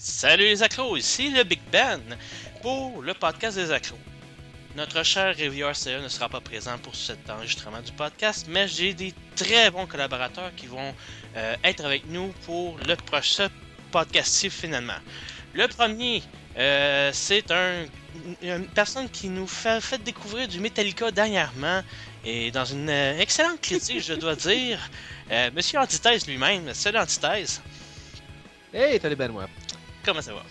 Salut les accros, ici le Big Ben pour le podcast des accros. Notre cher revieweur CE ne sera pas présent pour cet enregistrement du podcast, mais j'ai des très bons collaborateurs qui vont être avec nous pour le prochain podcast finalement. Le premier, c'est une personne qui nous fait découvrir du Metallica dernièrement et dans une excellente critique, je dois dire, Monsieur Antithèse lui-même. Salut Antithèse. Hey, salut Benoît. Comment ça va?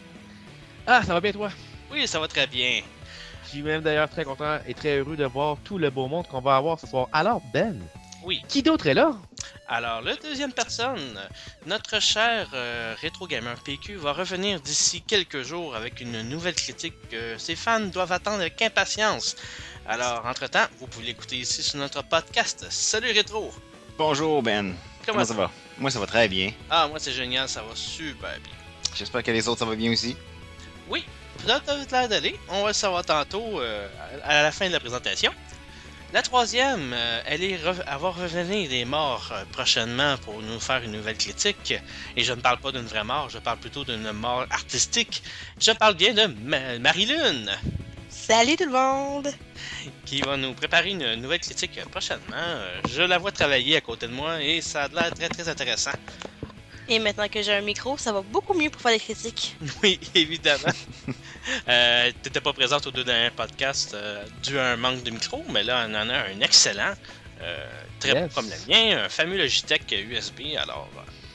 Ah, ça va bien toi? Oui, ça va très bien. Je suis même d'ailleurs très content et très heureux de voir tout le beau monde qu'on va avoir ce soir. Alors Ben, Oui. qui d'autre est là? Alors, la deuxième personne, notre cher Retro Gamer PQ va revenir d'ici quelques jours avec une nouvelle critique que ses fans doivent attendre avec impatience. Alors, entre-temps, vous pouvez l'écouter ici sur notre podcast. Salut Retro! Bonjour Ben. Comment ça va? Moi ça va très bien. Ah, moi c'est génial, ça va super bien. J'espère que les autres ça va bien aussi. Oui, ça a l'air d'aller. On va le savoir tantôt à la fin de la présentation. La troisième, elle va revenir des morts prochainement pour nous faire une nouvelle critique. Et je ne parle pas d'une vraie mort, je parle plutôt d'une mort artistique. Je parle bien de Marie-Lune. Salut tout le monde! Qui va nous préparer une nouvelle critique prochainement. Je la vois travailler à côté de moi et ça a l'air très très intéressant. Et maintenant que j'ai un micro, ça va beaucoup mieux pour faire des critiques. Oui, évidemment. T'étais pas présente aux deux derniers podcasts dû à un manque de micro, mais là on en a un excellent, très bon comme le mien, un fameux Logitech USB, alors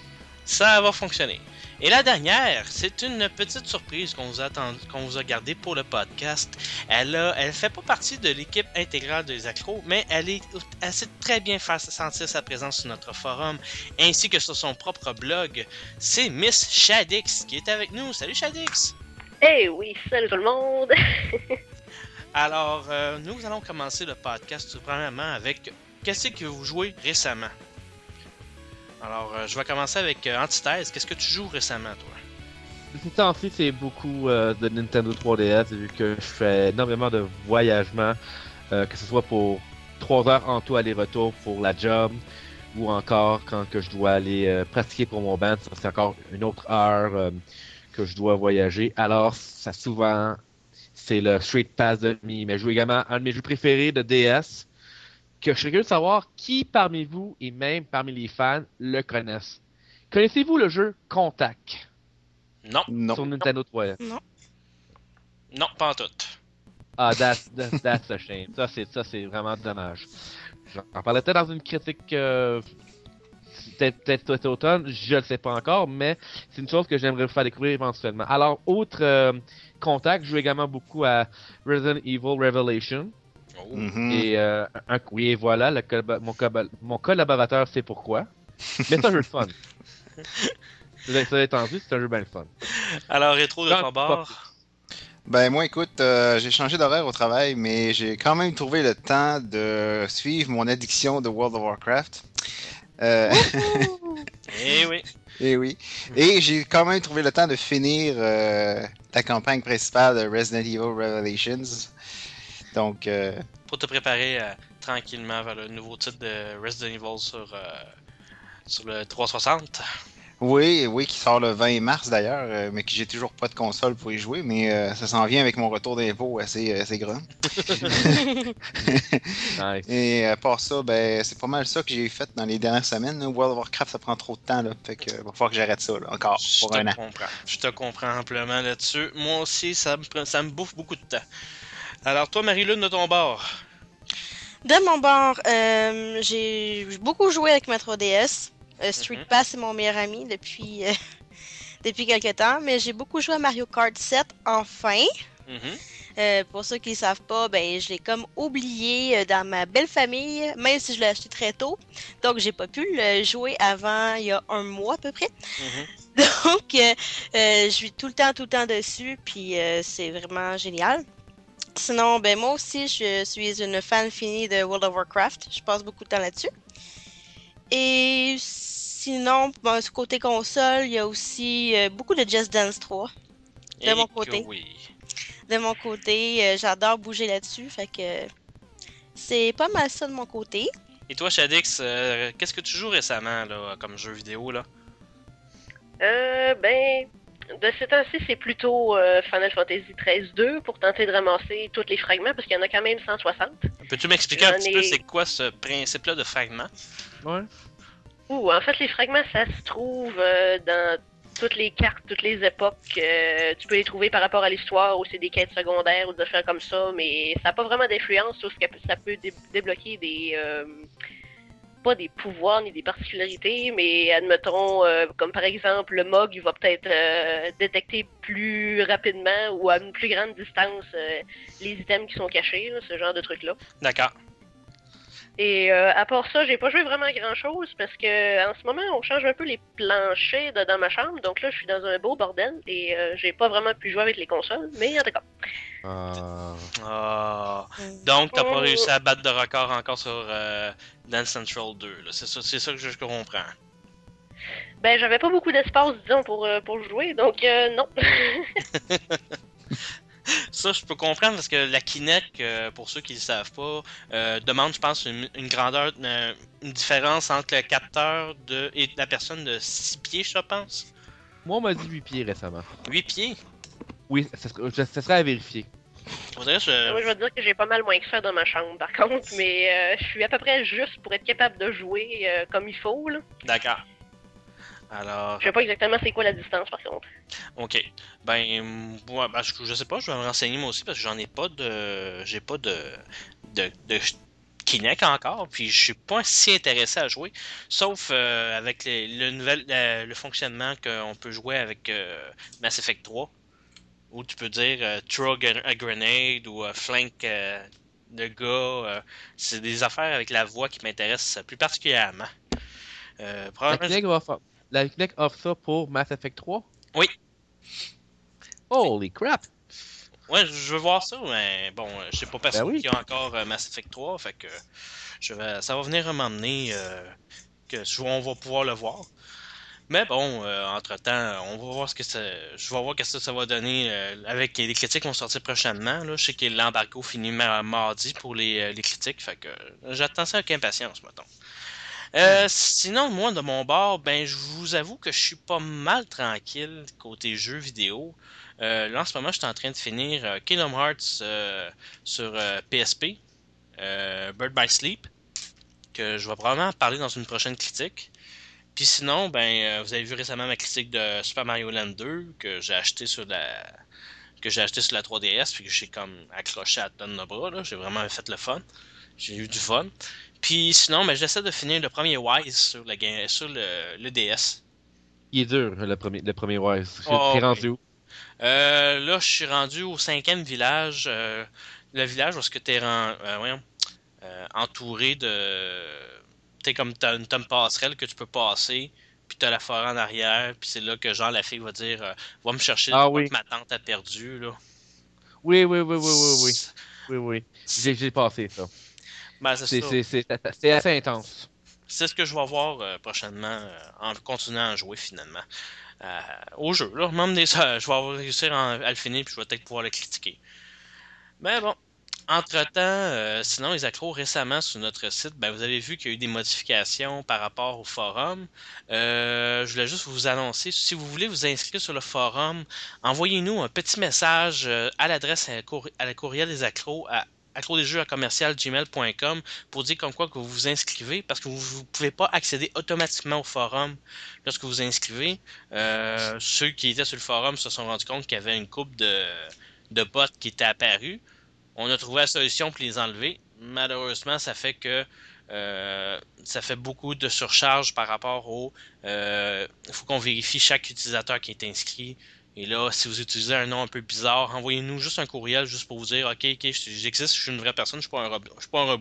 ça va fonctionner. Et la dernière, c'est une petite surprise qu'on vous a gardée pour le podcast. Elle fait pas partie de l'équipe intégrale des accros, mais elle sait très bien faire sentir sa présence sur notre forum, ainsi que sur son propre blog. C'est Miss Shadix qui est avec nous. Salut Shadix! Eh oui, salut tout le monde! Alors, nous allons commencer le podcast premièrement avec qu'est-ce que vous jouez récemment? Alors, je vais commencer avec Antithèse. Qu'est-ce que tu joues récemment, toi? Ce temps-ci, c'est beaucoup de Nintendo 3DS, vu que je fais énormément de voyagements, que ce soit pour 3 heures en tout aller-retour pour la job, ou encore quand que je dois aller pratiquer pour mon band, ça c'est encore une autre heure que je dois voyager. Alors, ça souvent, c'est le Street Pass de mi. Mais je joue également un de mes jeux préférés de DS, que je serais curieux de savoir qui parmi vous et même parmi les fans le connaissent. Connaissez-vous le jeu Contact? Non. Sur Nintendo 3DS. Non, pas en tout. Ah, that's a shame. Ça, c'est vraiment dommage. J'en parlais peut-être dans une critique peut-être cet automne, je ne sais pas encore, mais c'est une chose que j'aimerais vous faire découvrir éventuellement. Alors, autre Contact, je joue également beaucoup à Resident Evil Revelation. Oh. Mm-hmm. Oui, voilà, mon collaborateur sait pourquoi. Mais c'est un jeu de fun. Ça a été entendu, c'est un jeu bien fun. Alors, Rétro de ton bord. Ben moi écoute, j'ai changé d'horaire au travail, mais j'ai quand même trouvé le temps de suivre mon addiction de World of Warcraft. Eh oui. Et oui. Et j'ai quand même trouvé le temps de finir la campagne principale de Resident Evil Revelations. Donc, pour te préparer tranquillement vers le nouveau titre de Resident Evil sur le 360. Oui, qui sort le 20 mars d'ailleurs, mais que j'ai toujours pas de console pour y jouer, mais ça s'en vient avec mon retour d'impôt assez grand. Nice. Et à part ça, ben c'est pas mal ça que j'ai fait dans les dernières semaines. Là. World of Warcraft, ça prend trop de temps, là, fait que va falloir que j'arrête ça là, encore pour un an. Je te comprends amplement là-dessus. Moi aussi, ça me bouffe beaucoup de temps. Alors toi, Marie-Lune, de ton bord? De mon bord, j'ai beaucoup joué avec ma 3DS. Street Pass, c'est mon meilleur ami depuis quelques temps, mais j'ai beaucoup joué à Mario Kart 7, enfin. Pour ceux qui ne savent pas, ben, je l'ai comme oublié dans ma belle famille, même si je l'ai acheté très tôt. Donc, j'ai pas pu le jouer avant il y a un mois à peu près. Donc, je suis tout le temps dessus, puis c'est vraiment génial. Sinon, ben moi aussi, je suis une fan finie de World of Warcraft. Je passe beaucoup de temps là-dessus. Et sinon, bon, du côté console, il y a aussi beaucoup de Just Dance 3. De mon côté. Oui. De mon côté, j'adore bouger là-dessus. Fait que c'est pas mal ça de mon côté. Et toi, Shadix, qu'est-ce que tu joues récemment là, comme jeu vidéo là? Ben, De ces temps-ci, c'est plutôt Final Fantasy XIII-2 pour tenter de ramasser tous les fragments, parce qu'il y en a quand même 160. Peux-tu m'expliquer un petit peu c'est quoi ce principe-là de fragment? Ouais. En fait, les fragments, ça se trouve dans toutes les cartes, toutes les époques. Tu peux les trouver par rapport à l'histoire, ou c'est des quêtes secondaires, ou des affaires comme ça, mais ça n'a pas vraiment d'influence sur ce que ça peut débloquer des... pas des pouvoirs ni des particularités, mais admettons, comme par exemple, le MOG, il va peut-être détecter plus rapidement ou à une plus grande distance les items qui sont cachés, là, ce genre de trucs-là. D'accord. Et à part ça, j'ai pas joué vraiment grand-chose parce que en ce moment, on change un peu les planchers dans ma chambre, donc là, je suis dans un beau bordel et j'ai pas vraiment pu jouer avec les consoles, mais en tout cas. Donc, t'as pas réussi à battre de record encore sur Dance Central 2, là. C'est ça que je comprends. Ben, j'avais pas beaucoup d'espace, disons, pour jouer, donc non. Ça, je peux comprendre parce que la Kinect, pour ceux qui ne le savent pas, demande, je pense, une grandeur, une différence entre le capteur et la personne de 6 pieds, je pense. Moi, on m'a dit 8 pieds récemment. 8 pieds? Oui, ça serait à vérifier. Moi, je vais dire que j'ai pas mal moins que ça dans ma chambre, par contre, mais je suis à peu près juste pour être capable de jouer comme il faut, là. D'accord. Alors... Je sais pas exactement c'est quoi la distance, par contre. Ok. Je sais pas, je vais me renseigner moi aussi parce que j'en ai pas de... J'ai pas de Kinect encore, puis je suis pas si intéressé à jouer, sauf avec le fonctionnement qu'on peut jouer avec Mass Effect 3, où tu peux dire throw a grenade ou flank le gars. C'est des affaires avec la voix qui m'intéressent plus particulièrement. La Kinect offre ça pour Mass Effect 3? Oui. Holy crap! Ouais, je veux voir ça, mais bon, je sais pas personne oui. qui a encore Mass Effect 3, fait que ça va venir m'emmener on va pouvoir le voir. Mais bon, entre-temps, on va voir je vais voir ce que ça va donner avec les critiques qui vont sortir prochainement. Là. Je sais que l'embargo finit mardi pour les critiques, fait que j'attends ça avec impatience, mettons. Sinon, moi, de mon bord, ben, je vous avoue que je suis pas mal tranquille côté jeux vidéo. Là, en ce moment, je suis en train de finir Kingdom Hearts sur PSP, Bird by Sleep, que je vais probablement parler dans une prochaine critique. Puis sinon, ben, vous avez vu récemment ma critique de Super Mario Land 2 que j'ai acheté sur la 3DS, puis que j'ai comme accroché à tonne de bras. Là. J'ai vraiment fait le fun. J'ai eu du fun. Puis sinon, ben, j'essaie de finir le premier Wise sur le DS. Il est dur, le premier Wise. Oh, T'es rendu où? Là, je suis rendu au 5e village. Le village où t'es entouré de... T'es comme t'as une passerelle que tu peux passer, puis t'as la forêt en arrière, puis c'est là que genre la fille va dire va me chercher que ma tante a perdu, là. Oui. J'ai passé ça. Ben, c'est assez intense. C'est ce que je vais voir prochainement en continuant à jouer finalement au jeu. Là. Même je vais réussir à le finir puis je vais peut-être pouvoir le critiquer. Mais bon, entre-temps, sinon les accros récemment sur notre site, ben, vous avez vu qu'il y a eu des modifications par rapport au forum. Je voulais juste vous annoncer, si vous voulez vous inscrire sur le forum, envoyez-nous un petit message à l'adresse à la courriel des accros à accrodesjeux@gmail.com pour dire comme quoi que vous vous inscrivez parce que vous ne pouvez pas accéder automatiquement au forum lorsque vous vous inscrivez. Ceux qui étaient sur le forum se sont rendus compte qu'il y avait une couple de bots qui étaient apparus. On a trouvé la solution pour les enlever. Malheureusement, ça fait que ça fait beaucoup de surcharge par rapport au... Il faut qu'on vérifie chaque utilisateur qui est inscrit. Et là, si vous utilisez un nom un peu bizarre, envoyez-nous juste un courriel juste pour vous dire « Ok, j'existe, je suis une vraie personne, je suis pas un robot. »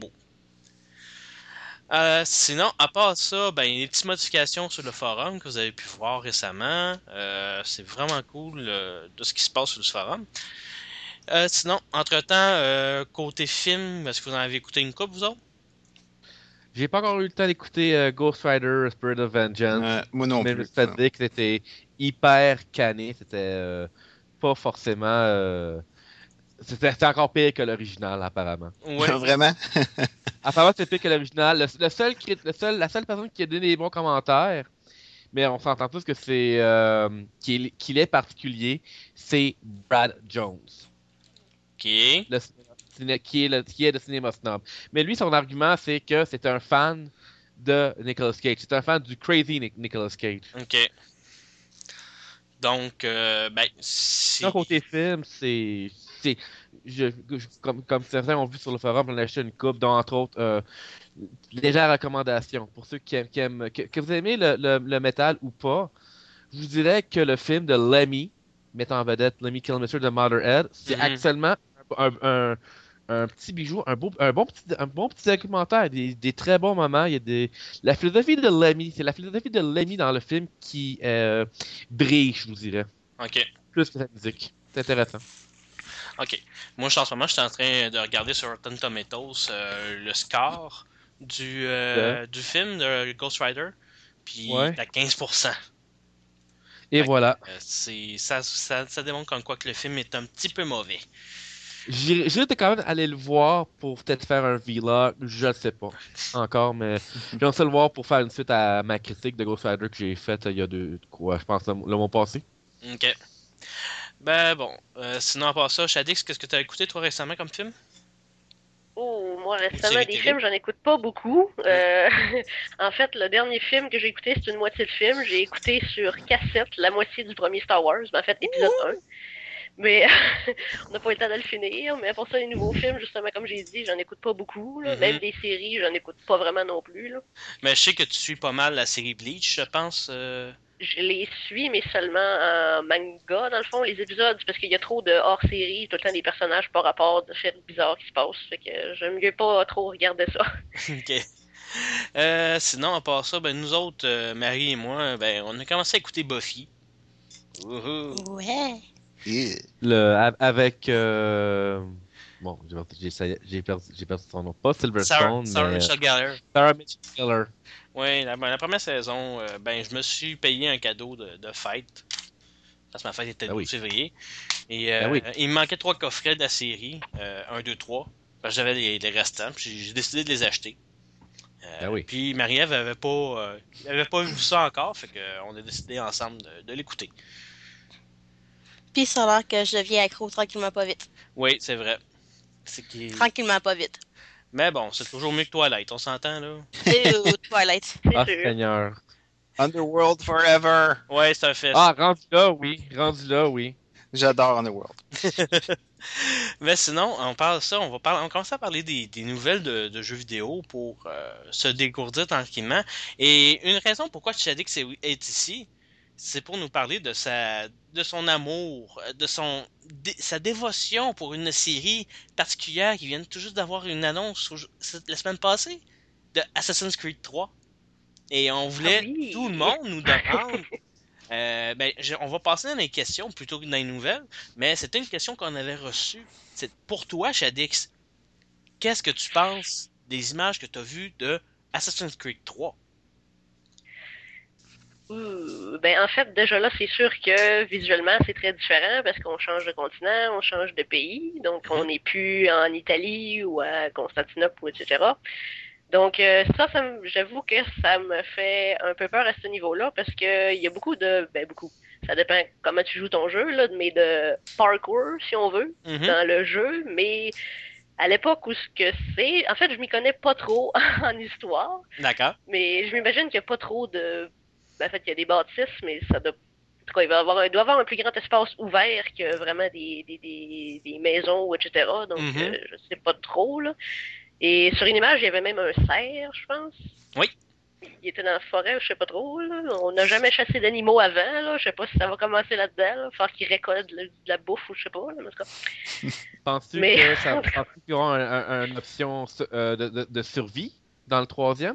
Sinon, à part ça, ben, il y a des petites modifications sur le forum que vous avez pu voir récemment. C'est vraiment cool de ce qui se passe sur le forum. Sinon, entre-temps, côté film, est-ce que vous en avez écouté une couple, vous autres? J'ai pas encore eu le temps d'écouter Ghost Rider, Spirit of Vengeance. Moi non plus. Mais je me dit que c'était hyper canné. C'était pas forcément... C'était encore pire que l'original, apparemment. Ouais. Vraiment? Apparemment, c'est pire que l'original. La seule personne qui a donné des bons commentaires, Mais on s'entend tous que c'est qu'il est particulier, c'est Brad Jones. Ok. Qui est le cinéma snob. Mais lui, son argument, c'est que c'est un fan de Nicolas Cage. C'est un fan du crazy Nicolas Cage. Ok. Donc, ben, si. D'un côté film, comme certains ont vu sur le forum, on a acheté une coupe, dont entre autres, légère recommandation. Pour ceux qui aiment, que vous aimez le métal ou pas, je vous dirais que le film de Lemmy, mettant en vedette Lemmy Kilmister de Motörhead, c'est actuellement un petit bijou, un bon petit documentaire, des très bons moments. Il y a la philosophie de Lemmy, c'est la philosophie de Lemmy dans le film qui brille, je vous dirais. Ok. Plus que la musique. C'est intéressant. Ok. Moi, en ce moment, je suis en train de regarder sur Rotten Tomatoes le score du film de Ghost Rider. Puis, il est à 15%. Et voilà. Ça démontre comme quoi que le film est un petit peu mauvais. J'irais quand même aller le voir pour peut-être faire un vlog, je ne sais pas encore, mais j'aimerais ça le voir pour faire une suite à ma critique de Ghost Rider que j'ai faite il y a je pense le mois passé. Ok. Ben bon, sinon à part ça, Shadix, qu'est-ce que tu as écouté toi récemment comme film? Oh, moi récemment, des films, j'en écoute pas beaucoup. En fait, le dernier film que j'ai écouté, c'est une moitié de film. J'ai écouté sur cassette la moitié du premier Star Wars, en fait, épisode 1. Mais on n'a pas eu le temps de le finir. Mais pour ça, les nouveaux films, justement, comme j'ai dit, j'en écoute pas beaucoup. Là. Même des séries, j'en écoute pas vraiment non plus. Là. Mais je sais que tu suis pas mal la série Bleach, je pense. Je les suis, mais seulement en manga, dans le fond, les épisodes, parce qu'il y a trop de hors-série, tout le temps des personnages par rapport de faits bizarres qui se passent. Fait que j'aime mieux pas trop regarder ça. Ok. Sinon, à part ça, ben nous autres, Marie et moi, ben on a commencé à écouter Buffy. Ouais. Avec bon, j'ai perdu son nom, pas Silverstone, Sarah mais Michelle Gellar. Sarah Michelle Gellar. Oui, la première saison, ben je me suis payé un cadeau de fête. Parce que ma fête était le 12 février. Et il me manquait 3 coffrets de la série, 1, 2, 3. Parce que j'avais les restants, puis j'ai décidé de les acheter. Puis Marie-Ève avait pas vu ça encore, fait qu'on a décidé ensemble de l'écouter. Puis ça a l'air que je deviens accro tranquillement pas vite. Oui, c'est vrai. Tranquillement pas vite. Mais bon, c'est toujours mieux que Twilight, on s'entend là? Twilight. Ah, Seigneur. Underworld Forever. Ouais, c'est un fait. Ah, rendu là, oui. J'adore Underworld. Mais sinon, on va commencer à parler des nouvelles de jeux vidéo pour se dégourdir tranquillement. Et une raison pourquoi Shadix est ici, c'est pour nous parler de son amour, sa dévotion pour une série particulière qui vient tout juste d'avoir une annonce la semaine passée de Assassin's Creed 3. Et on voulait, tout le monde nous demande. On va passer dans les questions plutôt que dans les nouvelles, mais c'était une question qu'on avait reçue. C'est pour toi, Shadix, qu'est-ce que tu penses des images que tu as vues de Assassin's Creed 3? En fait, déjà là, c'est sûr que visuellement, c'est très différent parce qu'on change de continent, on change de pays, donc on n'est plus en Italie ou à Constantinople, etc. Donc j'avoue que ça me fait un peu peur à ce niveau-là parce que il y a beaucoup, ça dépend comment tu joues ton jeu, là, mais de parkour, si on veut, dans le jeu, mais à l'époque où ce que c'est, en fait, je m'y connais pas trop en histoire. D'accord. Mais je m'imagine qu'il n'y a pas trop de... En fait, il y a des bâtisses, mais ça doit... En tout cas, il doit y avoir un plus grand espace ouvert que vraiment des maisons, etc. Donc, je sais pas trop, là. Et sur une image, il y avait même un cerf, je pense. Oui. Il était dans la forêt, je sais pas trop. Là. On n'a jamais chassé d'animaux avant. Là. Je sais pas si ça va commencer là-dedans. Là. Faire qu'ils récoltent de la bouffe ou je sais pas. Là, en tout cas. Penses-tu qu'il y aura une option de survie dans le 3e?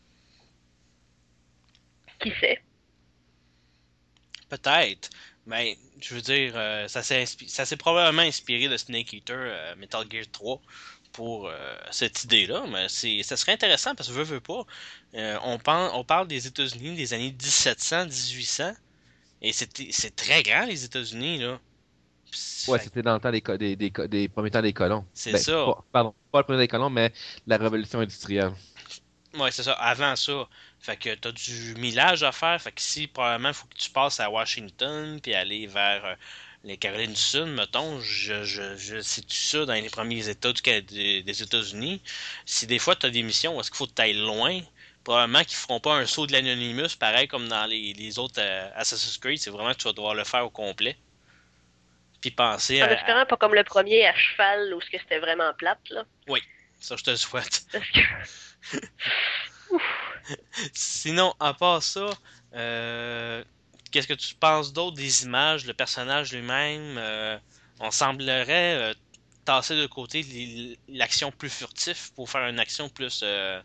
Qui sait? Peut-être. Mais je veux dire, ça s'est probablement inspiré de Snake Eater Metal Gear 3 pour cette idée-là, mais ça serait intéressant parce que veux pas. On parle des États-Unis des années 1700, 1800, et c'est très grand les États-Unis là. Ouais, c'était dans le temps des premiers temps des colons. C'est ça. Pas le premier des colons, mais la révolution industrielle. Ouais, c'est ça. Avant ça, fait que t'as du millage à faire. Fait que si probablement faut que tu passes à Washington puis aller vers les Carolines du Sud, mettons, je situe ça dans les premiers États des États-Unis. Si des fois t'as des missions où est-ce qu'il faut que t'ailles loin, probablement qu'ils feront pas un saut de l'Anonymous pareil comme dans les autres Assassin's Creed. C'est vraiment que tu vas devoir le faire au complet. Puis penser En espérant pas comme le premier à cheval où c'était vraiment plate, là. Oui, ça je te le souhaite. Parce que... Sinon, à part ça, qu'est-ce que tu penses d'autre des images, le personnage lui-même? On semblerait tasser de côté l'action plus furtif pour faire une action plus...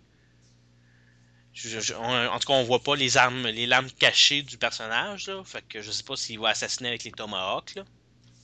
en tout cas, on voit pas les lames cachées du personnage, là. Fait que je sais pas s'il va assassiner avec les tomahawks, là.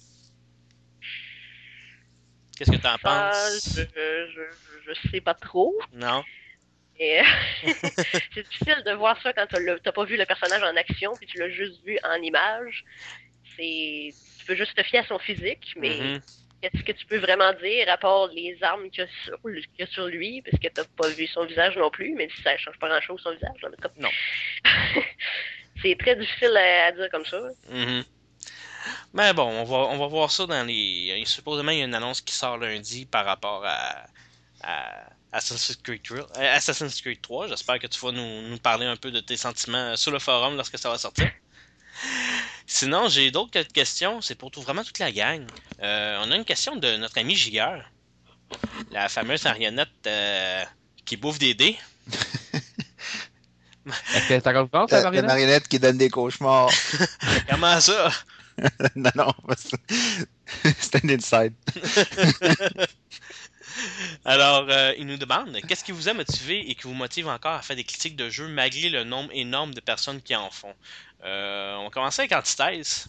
Qu'est-ce que t'en penses? Je sais pas trop. Non? Et c'est difficile de voir ça quand t'as pas vu le personnage en action, puis tu l'as juste vu en image. Tu peux juste te fier à son physique, mais qu'est-ce que tu peux vraiment dire à part les armes qu'il y a sur lui, parce que t'as pas vu son visage non plus, mais ça change pas grand-chose son visage. Là, non. C'est très difficile à dire comme ça. Mais bon, on va voir ça dans les... Supposément, il y a une annonce qui sort lundi par rapport à Assassin's Creed 3. J'espère que tu vas nous parler un peu de tes sentiments sur le forum lorsque ça va sortir. Sinon, j'ai d'autres questions. C'est pour vraiment toute la gang. On a une question de notre ami Gigueur. La fameuse marionnette qui bouffe des dés. Est-ce que t'as compris, ta marionnette? La marionnette qui donne des cauchemars. Comment ça? Non, c'est un inside. Alors, il nous demande qu'est-ce qui vous a motivé et qui vous motive encore à faire des critiques de jeux malgré le nombre énorme de personnes qui en font. On va commencer avec Antithèse.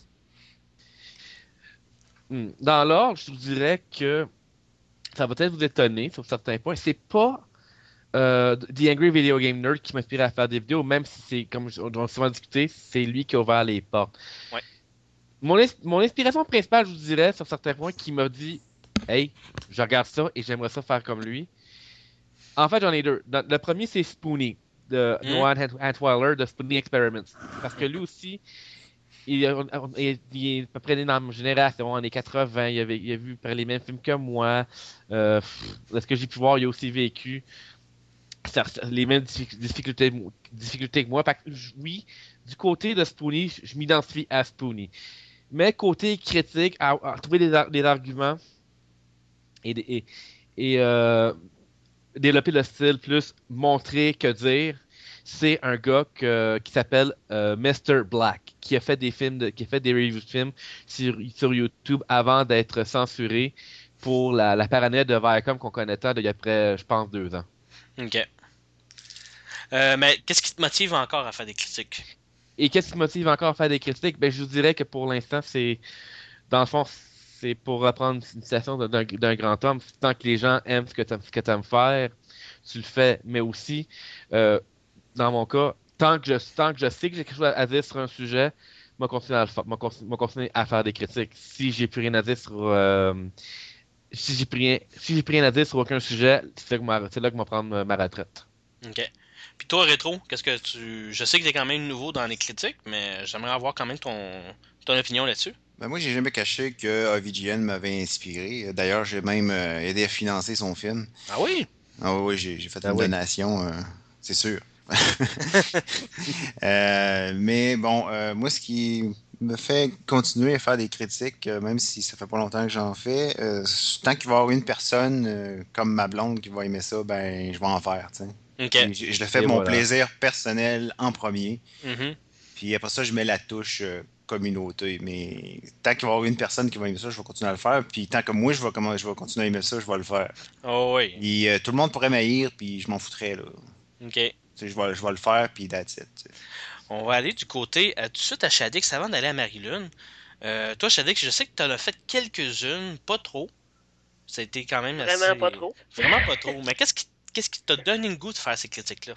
Dans l'ordre, je vous dirais que ça va peut-être vous étonner sur certains points. C'est pas The Angry Video Game Nerd qui m'inspire à faire des vidéos, même si c'est, comme on a souvent discuté, c'est lui qui a ouvert les portes. Ouais. Mon inspiration principale, je vous dirais, sur certains points, qui m'a dit hey, je regarde ça et j'aimerais ça faire comme lui. En fait, j'en ai deux. Le premier, c'est Spoonie, de Noah Antweiler, de Spoonie Experiments. Parce que lui aussi, il est à peu près né dans ma génération, en les 80. Il a vu les mêmes films que moi. De ce que j'ai pu voir, il a aussi vécu les mêmes difficultés que moi. Oui, du côté de Spoonie, je m'identifie à Spoonie. Mais côté critique, à trouver des arguments et développer le style plus montrer que dire, c'est un gars qui s'appelle Mr. Black, qui a fait des films, qui a fait des reviews de films sur YouTube avant d'être censuré pour la paranoïa de Viacom qu'on connaît tant d'il y a près, je pense, 2 ans. Ok. Mais qu'est-ce qui te motive encore à faire des critiques? Et qu'est-ce qui me motive encore à faire des critiques? Ben, je vous dirais que pour l'instant, dans le fond, c'est pour reprendre une citation d'un grand homme. Tant que les gens aiment ce que tu aimes faire, tu le fais. Mais aussi, dans mon cas, tant que je sais que j'ai quelque chose à dire sur un sujet, je vais continuer à faire des critiques. Si j'ai plus rien à dire sur si j'ai plus rien à dire sur aucun sujet, c'est là que je vais prendre ma retraite. Ok. Puis toi, Rétro, je sais que t'es quand même nouveau dans les critiques, mais j'aimerais avoir quand même ton opinion là-dessus. Ben moi, j'ai jamais caché que AVGN m'avait inspiré. D'ailleurs, j'ai même aidé à financer son film. Ah oui? Ah oui, j'ai fait une donation, c'est sûr. Mais bon, moi, ce qui me fait continuer à faire des critiques, même si ça fait pas longtemps que j'en fais, tant qu'il va y avoir une personne comme ma blonde qui va aimer ça, ben je vais en faire, tu sais. Okay. Je le fais mon plaisir personnel en premier. Puis après ça, je mets la touche communauté. Mais tant qu'il va y avoir une personne qui va aimer ça, je vais continuer à le faire. Puis tant que moi, je vais continuer à aimer ça, je vais le faire. Oh oui. Puis tout le monde pourrait m'haïr, puis je m'en foutrais, là. OK. Je vais le faire, puis that's it. T'sais. On va aller du côté tout de suite à Shadix avant d'aller à Marie-Lune. Toi, Shadix, je sais que tu en as fait quelques-unes, pas trop. Ça a été quand même Vraiment assez... pas trop. Vraiment pas trop. Mais qu'est-ce qui t'a donné le goût de faire ces critiques-là?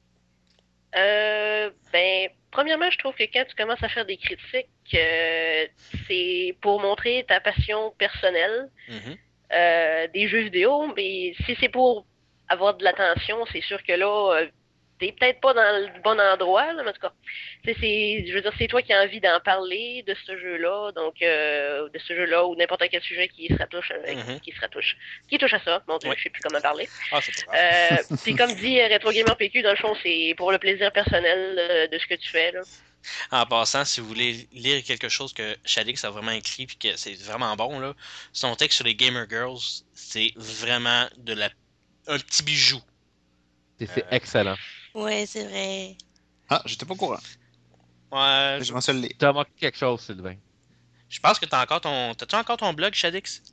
Ben, premièrement, je trouve que quand tu commences à faire des critiques, c'est pour montrer ta passion personnelle des jeux vidéo, mais si c'est pour avoir de l'attention, c'est sûr que là, t'es peut-être pas dans le bon endroit, là, mais en tout cas, je veux dire, c'est toi qui as envie d'en parler de ce jeu-là, donc de ce jeu-là ou n'importe quel sujet qui se touche, qui touche à ça. Bon, je sais plus comment parler. C'est pas grave. Puis comme dit Retro Gamer PQ, dans le fond, c'est pour le plaisir personnel de ce que tu fais là. En passant, si vous voulez lire quelque chose que Shadix a vraiment écrit puis que c'est vraiment bon, là, son texte sur les Gamer Girls, c'est vraiment un petit bijou. C'est excellent. Ouais, c'est vrai. Ah, j'étais pas au courant. Ouais. Je m'en suis le Tu as manqué quelque chose, Sylvain. Je pense que t'as-tu encore ton blog, Shadix?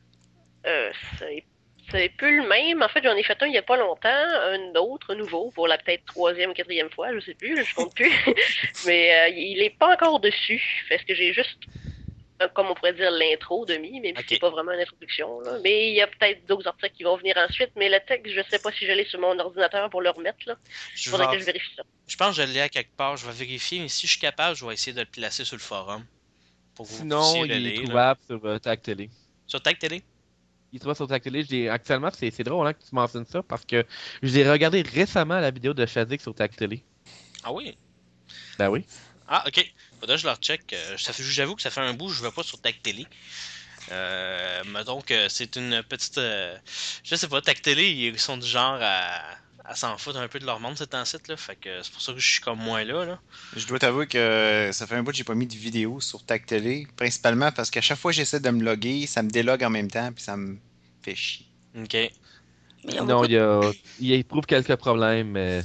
C'est plus le même. En fait, j'en ai fait un il y a pas longtemps, un autre nouveau pour la peut-être 3e ou 4e fois, je sais plus, je compte plus. Mais il est pas encore dessus, parce que j'ai juste, comme on pourrait dire, l'intro de mis, mais c'est pas vraiment une introduction. Là. Mais il y a peut-être d'autres articles qui vont venir ensuite, mais le texte, je sais pas si je l'ai sur mon ordinateur pour le remettre. Là. Il faudrait que je vérifie ça. Je pense que je l'ai à quelque part, je vais vérifier, mais si je suis capable, je vais essayer de le placer sur le forum. Pour vous Sinon, il est trouvable sur Tag Télé. Sur Tag Télé? Il se trouve sur Tag Télé. Actuellement, c'est drôle hein, que tu mentionnes ça parce que j'ai regardé récemment la vidéo de Shadix sur Tag Télé. Ah oui? Ben oui. Ah, ok. Faudrait que je leur check. J'avoue que ça fait un bout, je ne vais pas sur Tag Télé. Donc, c'est une petite. Je sais pas, Tag Télé, ils sont du genre à s'en foutre un peu de leur monde, cet site là. Fait que c'est pour ça que je suis comme moins là. Je dois t'avouer que ça fait un bout que j'ai pas mis de vidéo sur Tag Télé, principalement parce qu'à chaque fois que j'essaie de me loguer, ça me délogue en même temps, puis ça me fait chier. Ok. Non, il éprouve quelques problèmes, mais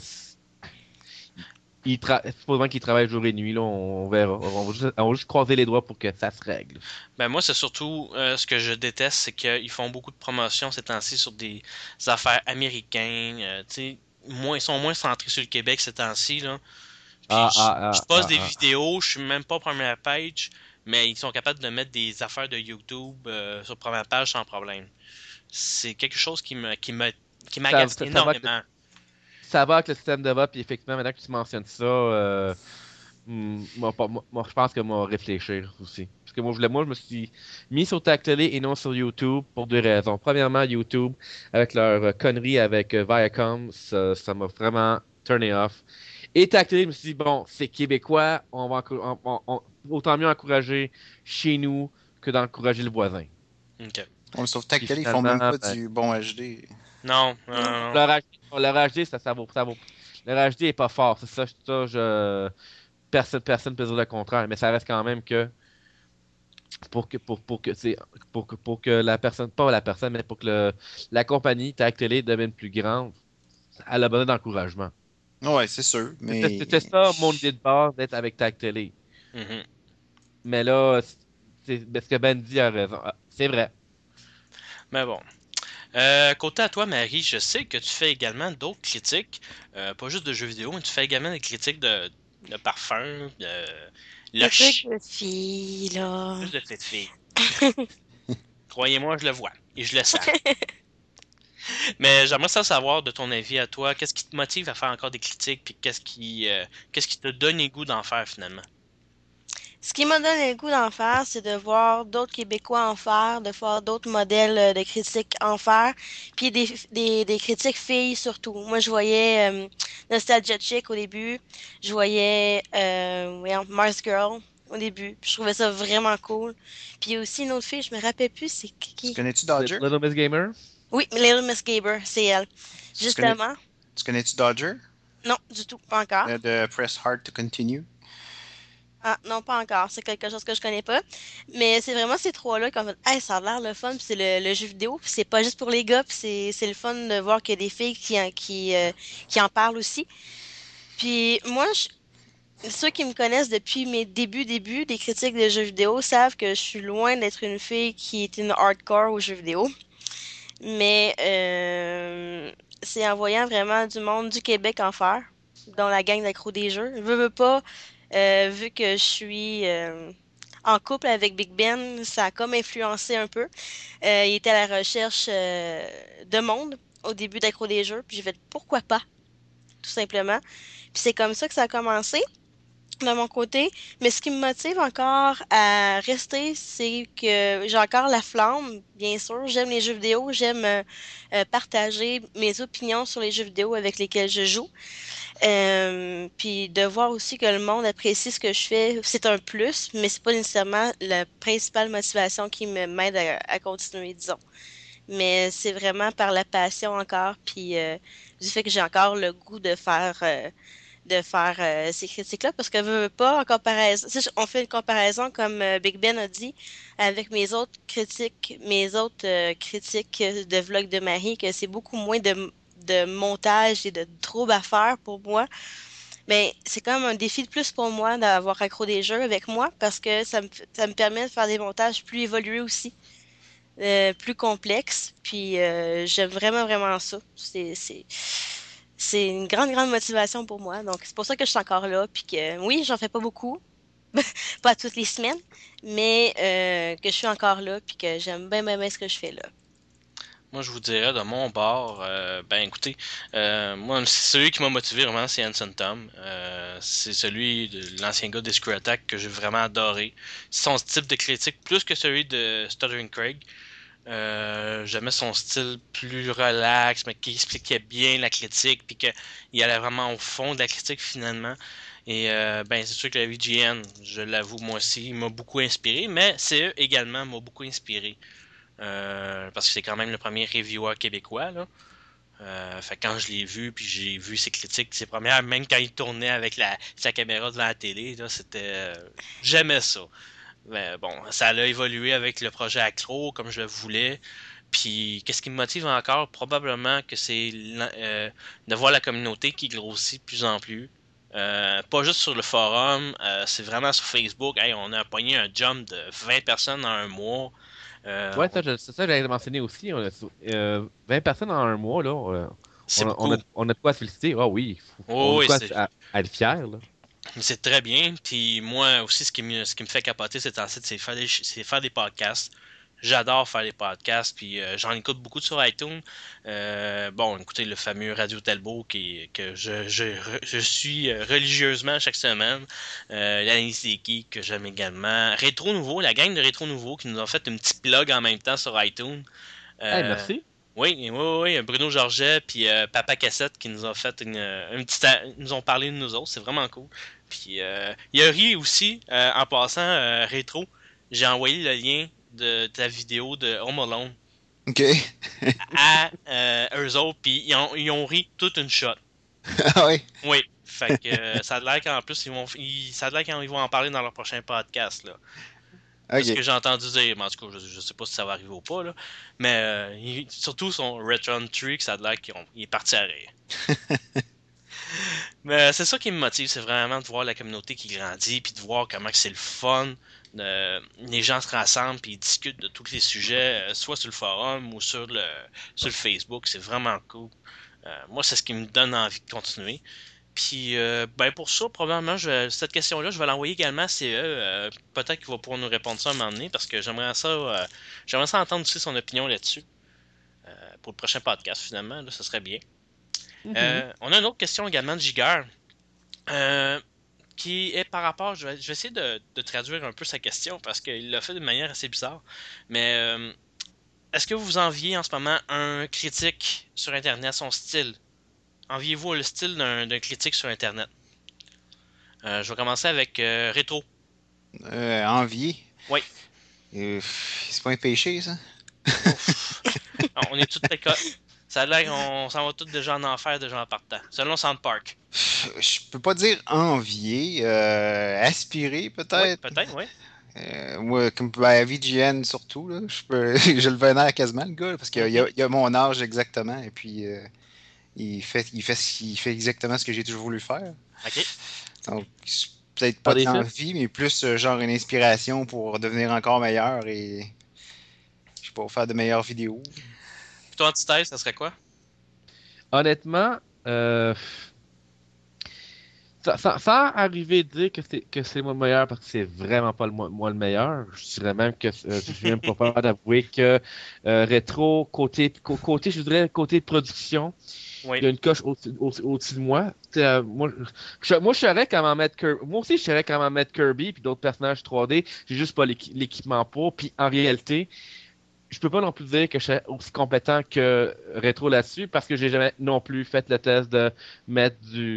supposons qu'il travaille jour et nuit, là, on verra. On va juste croiser les doigts pour que ça se règle. Ben moi, c'est surtout ce que je déteste, c'est qu'ils font beaucoup de promotions ces temps-ci sur des affaires américaines. Ils sont moins centrés sur le Québec ces temps-ci. Là. Puis je poste des vidéos, je suis même pas première page, mais ils sont capables de mettre des affaires de YouTube sur première page sans problème. C'est quelque chose qui m'agace énormément. Ça va avec le système de vote, puis effectivement, maintenant que tu mentionnes ça, moi, je pense que moi, réfléchir aussi. Parce que moi, je me suis mis sur Tag Télé et non sur YouTube pour deux raisons. Premièrement, YouTube, avec leur connerie avec Viacom, ça m'a vraiment turné off. Et Tag Télé, je me suis dit, bon, c'est québécois, on va autant mieux encourager chez nous que d'encourager le voisin. Ok. Sauf Tag Télé, ils font même pas du bon HD. Non. Leur HD, ça vaut. Leur HD est pas fort. C'est ça, personne peut dire le contraire, mais ça reste quand même que pour que la personne, pas la personne, mais pour que la compagnie Tag Télé devienne plus grande, elle a besoin d'encouragement. Ouais, c'est sûr. Mais... C'était ça mon idée de base d'être avec Tag Télé. Mm-hmm. Mais là, parce que Bendy a raison. C'est vrai. Mais bon. Côté à toi, Marie, je sais que tu fais également d'autres critiques, pas juste de jeux vidéo, mais tu fais également des critiques de parfums, de trucs de filles, là. Juste de petites filles. Croyez-moi, je le vois et je le sens. Mais j'aimerais savoir de ton avis à toi, qu'est-ce qui te motive à faire encore des critiques, puis qu'est-ce qui te donne le goût d'en faire finalement? Ce qui m'a donné le goût d'en faire, c'est de voir d'autres Québécois en faire, de voir d'autres modèles de critiques en faire, puis des critiques filles surtout. Moi, je voyais Nostalgia Chick au début, je voyais Mars Girl au début, puis je trouvais ça vraiment cool. Puis il y a aussi une autre fille, je me rappelle plus c'est qui. Tu connais-tu Dodger? Little Miss Gamer? Oui, Little Miss Gamer, c'est elle. Justement. Tu connais-tu Dodger? Non, du tout, pas encore. De Press Hard to Continue? Ah, non, pas encore. C'est quelque chose que je connais pas. Mais c'est vraiment ces trois-là qui ont fait hey, ça a l'air le fun, puis c'est le jeu vidéo, puis c'est pas juste pour les gars, puis c'est le fun de voir qu'il y a des filles qui en parlent aussi. Puis moi, ceux qui me connaissent depuis mes débuts des critiques de jeux vidéo savent que je suis loin d'être une fille qui est une hardcore aux jeux vidéo. Mais c'est en voyant vraiment du monde du Québec en faire, dont la gang d'accros des jeux. Je veux pas. Vu que je suis en couple avec Big Ben, ça a comme influencé un peu. Il était à la recherche de monde au début d'Accro des jeux, puis j'ai fait pourquoi pas, tout simplement. Puis c'est comme ça que ça a commencé. de mon côté. Mais ce qui me motive encore à rester, c'est que j'ai encore la flamme, bien sûr. J'aime les jeux vidéo, j'aime partager mes opinions sur les jeux vidéo avec lesquels je joue. Puis de voir aussi que le monde apprécie ce que je fais, c'est un plus, mais c'est pas nécessairement la principale motivation qui m'aide à continuer, disons. Mais c'est vraiment par la passion encore, puis du fait que j'ai encore le goût de faire ces critiques-là, parce que veux pas, en comparaison, tu sais, on fait une comparaison comme Big Ben a dit avec mes autres critiques de vlog de Marie, que c'est beaucoup moins de montage et de troubles à faire pour moi. Mais c'est quand même un défi de plus pour moi d'avoir accro des jeux avec moi parce que ça me permet de faire des montages plus évolués aussi, plus complexes. Puis j'aime vraiment, vraiment ça. C'est une grande, grande motivation pour moi. Donc c'est pour ça que je suis encore là. Puis que oui, j'en fais pas beaucoup, pas toutes les semaines, mais que je suis encore là. Puis que j'aime bien, bien, bien ce que je fais là. Moi, je vous dirais de mon bord, ben écoutez, moi, celui qui m'a motivé vraiment, c'est Hanson Tom. C'est celui de l'ancien gars des Screw Attack que j'ai vraiment adoré. Son type de critique, plus que celui de Stuttering Craig. J'aimais son style plus relax, mais qui expliquait bien la critique, puis qu'il allait vraiment au fond de la critique finalement. Et ben c'est sûr que la VGN, je l'avoue moi aussi, il m'a beaucoup inspiré, mais CE également m'a beaucoup inspiré. Parce que c'est quand même le premier reviewer québécois, là. Fait que quand je l'ai vu, puis j'ai vu ses critiques, ses premières, même quand il tournait avec sa caméra devant la télé, là, c'était... j'aimais ça. Mais bon, ça a évolué avec le projet Acro, comme je le voulais. Puis, qu'est-ce qui me motive encore? Probablement que c'est de voir la communauté qui grossit de plus en plus. Pas juste sur le forum, c'est vraiment sur Facebook. Hey, on a pogné un jump de 20 personnes en un mois. Ouais, c'est ça que j'allais mentionner aussi. 20 personnes en un mois, là. C'est beaucoup. On a de quoi se féliciter. Ah oui, on Oh, a de oui, quoi à être fier, là. c'est très bien. Puis moi aussi, ce qui me fait capoter c'est c'est faire des podcasts. J'adore faire des podcasts, puis j'en écoute beaucoup sur iTunes. Bon, écoutez le fameux Radio Talbot que je suis religieusement chaque semaine. L'analyse des geeks que j'aime également. Rétro Nouveau, la gang de Rétro Nouveau qui nous ont fait un petit plug en même temps sur iTunes. Hey, Euh, merci. oui, Bruno Georget puis Papa Cassette qui nous ont fait une petite nous ont parlé de nous autres, c'est vraiment cool. Puis Yuri aussi, en passant rétro, j'ai envoyé le lien de ta vidéo de Home Alone OK. à eux autres, puis ils ont ri toute une shot. Ah oui. Oui, fait que ça a l'air qu'en plus ça a l'air qu'ils vont en parler dans leur prochain podcast là. C'est ce OK. que j'ai entendu dire, mais en tout cas, je sais pas si ça va arriver ou pas, là. Mais surtout son Retron Trick, ça a l'air qu'il est parti à rire. Mais c'est ça qui me motive, c'est vraiment de voir la communauté qui grandit, puis de voir comment que c'est le fun. Les gens se rassemblent puis ils discutent de tous les sujets, soit sur le forum ou sur le Facebook. C'est vraiment cool. Moi, c'est ce qui me donne envie de continuer. Puis, ben pour ça, probablement, cette question-là, je vais l'envoyer également à CE. Peut-être qu'il va pouvoir nous répondre ça à un moment donné, parce que j'aimerais ça entendre aussi son opinion là-dessus. Pour le prochain podcast, finalement, là, ce serait bien. Mhm. On a une autre question également de Giger, qui est par rapport, je vais essayer de traduire un peu sa question, parce qu'il l'a fait de manière assez bizarre. Mais, est-ce que vous enviez en ce moment un critique sur Internet, son style? Enviez-vous le style d'un critique sur Internet? Je vais commencer avec Rétro. Envier. Oui. C'est pas un péché, ça? Ouf. Non, on est tous d'accord. Ça a l'air qu'on s'en va tous déjà en enfer déjà en partant. Selon Sound Park. Je peux pas dire envier. Aspirer, Oui, peut-être. peut-être, oui. Moi, comme à VGN surtout, là, je le vénère quasiment, le gars, parce qu'il a mon âge exactement, et puis il fait exactement ce que j'ai toujours voulu faire. Ok. Donc, peut-être Pas pas de des films? l'envie, mais plus genre une inspiration pour devenir encore meilleur et, je sais pas, faire de meilleures vidéos. Puis toi, antithèse, ça serait quoi? Honnêtement, sans arriver à dire que c'est moi le meilleur, parce que c'est vraiment pas moi le meilleur, je dirais même que je suis même pas peur d'avouer que rétro, je dirais côté production, Oui. il y a une coche au-dessus de moi. Moi, je saurais comment mettre Kirby. Moi aussi, je saurais comment mettre Kirby puis d'autres personnages 3D. J'ai juste pas l'équipement pour. Puis en réalité, je peux pas non plus dire que je suis aussi compétent que Rétro là-dessus parce que j'ai jamais non plus fait le test de mettre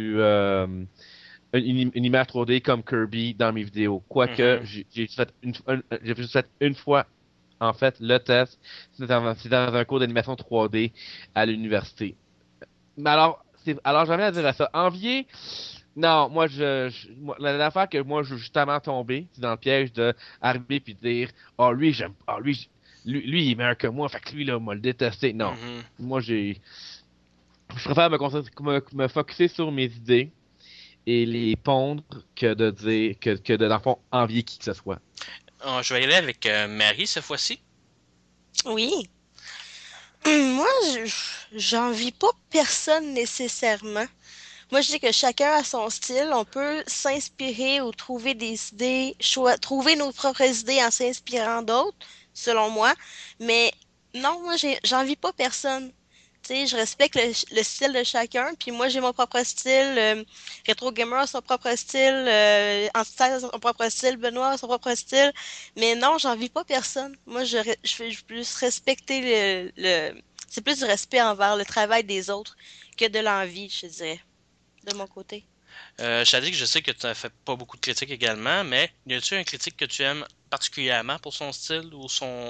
une image 3D comme Kirby dans mes vidéos. Quoique, j'ai juste fait une fois, en fait, le test. C'est dans un cours d'animation 3D à l'université. Mais alors j'en viens à dire à ça. Envier, non, l'affaire que moi, je suis justement tombé, c'est dans le piège de arriver puis dire, oh, lui, lui, il est meilleur que moi, fait que lui, là, m'a le détesté. Non. Moi, je préfère me focusser sur mes idées et les pondre que de dire, que de, dans le fond, envier qui que ce soit. Je vais y aller avec Marie cette fois-ci. Oui. Moi, j'envie pas personne nécessairement. Moi, je dis que chacun a son style. On peut s'inspirer ou trouver des idées, trouver nos propres idées en s'inspirant d'autres, selon moi. Mais non, moi, j'envie pas personne. Tu sais, je respecte le style de chacun. Puis moi, j'ai mon propre style. Retro Gamer a son propre style. Antithèse a son propre style. Benoît a son propre style. Mais non, j'envie pas personne. Moi, je veux plus respecter c'est plus du respect envers le travail des autres que de l'envie, je dirais, de mon côté. Shadik, je sais que tu n'as fait pas beaucoup de critiques également, mais y a-tu un critique que tu aimes particulièrement pour son style ou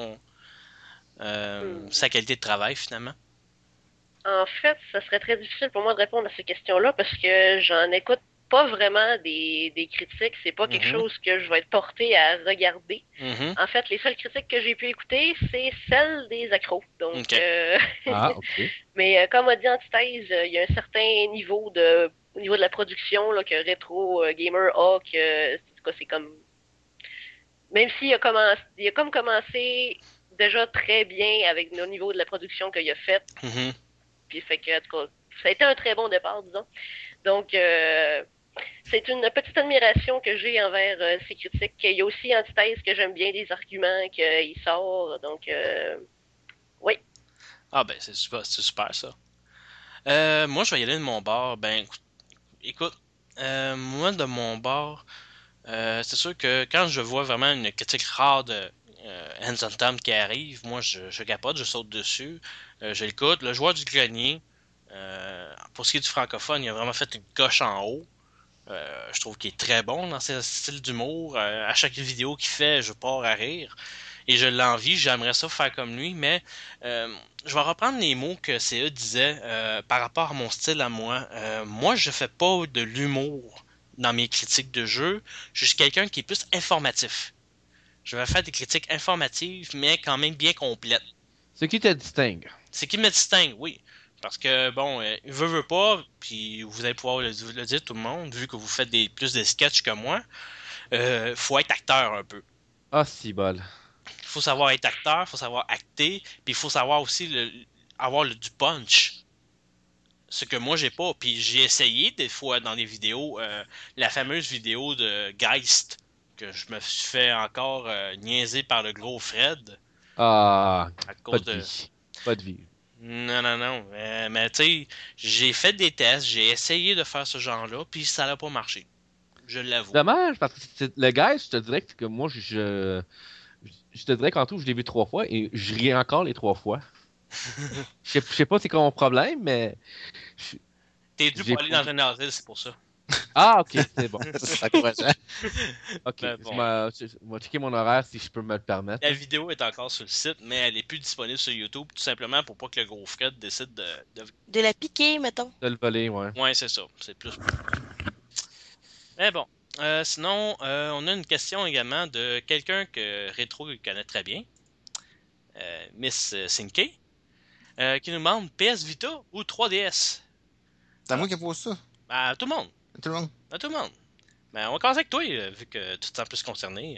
sa qualité de travail finalement? En fait, ça serait très difficile pour moi de répondre à ces questions-là parce que j'en écoute pas vraiment des critiques. C'est pas quelque chose que je vais être porté à regarder. En fait, les seules critiques que j'ai pu écouter, c'est celles des accros. Donc, ok. Mais comme a dit Antithèse, il y a un certain niveau au niveau de la production là, que Retro Gamer a, que c'est comme... Même s'il a comme commencé déjà très bien avec le niveau de la production qu'il a fait. Puis fait que, en tout cas, ça a été un très bon départ, disons. Donc, c'est une petite admiration que j'ai envers ces critiques. Il y a aussi Antithèse que j'aime bien des arguments qu'il sort. Donc, oui. Ah ben, c'est super ça. Moi, je vais y aller de mon bord. Ben, écoute, moi, de mon bord, c'est sûr que quand je vois vraiment une critique rare de Hands on Tom qui arrive, moi, je capote, je saute dessus, je l'écoute. Le joueur du grenier, pour ce qui est du francophone, il a vraiment fait une coche en haut. Je trouve qu'il est très bon dans ses styles d'humour. À chaque vidéo qu'il fait, je pars à rire. Et je l'envie, j'aimerais ça faire comme lui, mais je vais reprendre les mots que CE disait par rapport à mon style à moi. Moi, je fais pas de l'humour dans mes critiques de jeu. Je suis quelqu'un qui est plus informatif. Je vais faire des critiques informatives, mais quand même bien complètes. Ce qui te distingue. C'est qui me distingue, oui. Parce que, bon, veut pas, puis vous allez pouvoir le dire tout le monde, vu que vous faites plus de sketchs que moi, faut être acteur un peu. Ah, si bol. Il faut savoir être acteur, il faut savoir acter, puis il faut savoir aussi avoir du punch. Ce que moi j'ai pas. Puis j'ai essayé des fois dans des vidéos, la fameuse vidéo de Geist, que je me suis fait encore niaiser par le gros Fred. Ah, à cause pas de vie. Non. Mais tu sais, j'ai fait des tests, j'ai essayé de faire ce genre-là, puis ça n'a pas marché. Je l'avoue. Dommage, parce que le gars, je te dirais que moi, je te dirais qu'en tout, je l'ai vu 3 fois et je ris encore les 3 fois. Je sais pas c'est quoi mon problème, mais... T'es dû pour aller dans un asile, c'est pour ça. Ah, ok, c'est bon. C'est encourageant. Ok, Ben bon. je vais checker mon horaire si je peux me le permettre. La vidéo est encore sur le site, mais elle est plus disponible sur YouTube, tout simplement pour pas que le gros Fred décide De la piquer, mettons. De le voler, ouais. Ouais, c'est ça. C'est plus... Mais bon. Sinon, on a une question également de quelqu'un que Retro connaît très bien. Miss Sinkey. Qui nous demande PS Vita ou 3DS? C'est à moi qui pose ça. À tout le monde. Tout le monde. À tout le monde. Ben, on va commencer avec toi, vu que tu te sens plus concerné.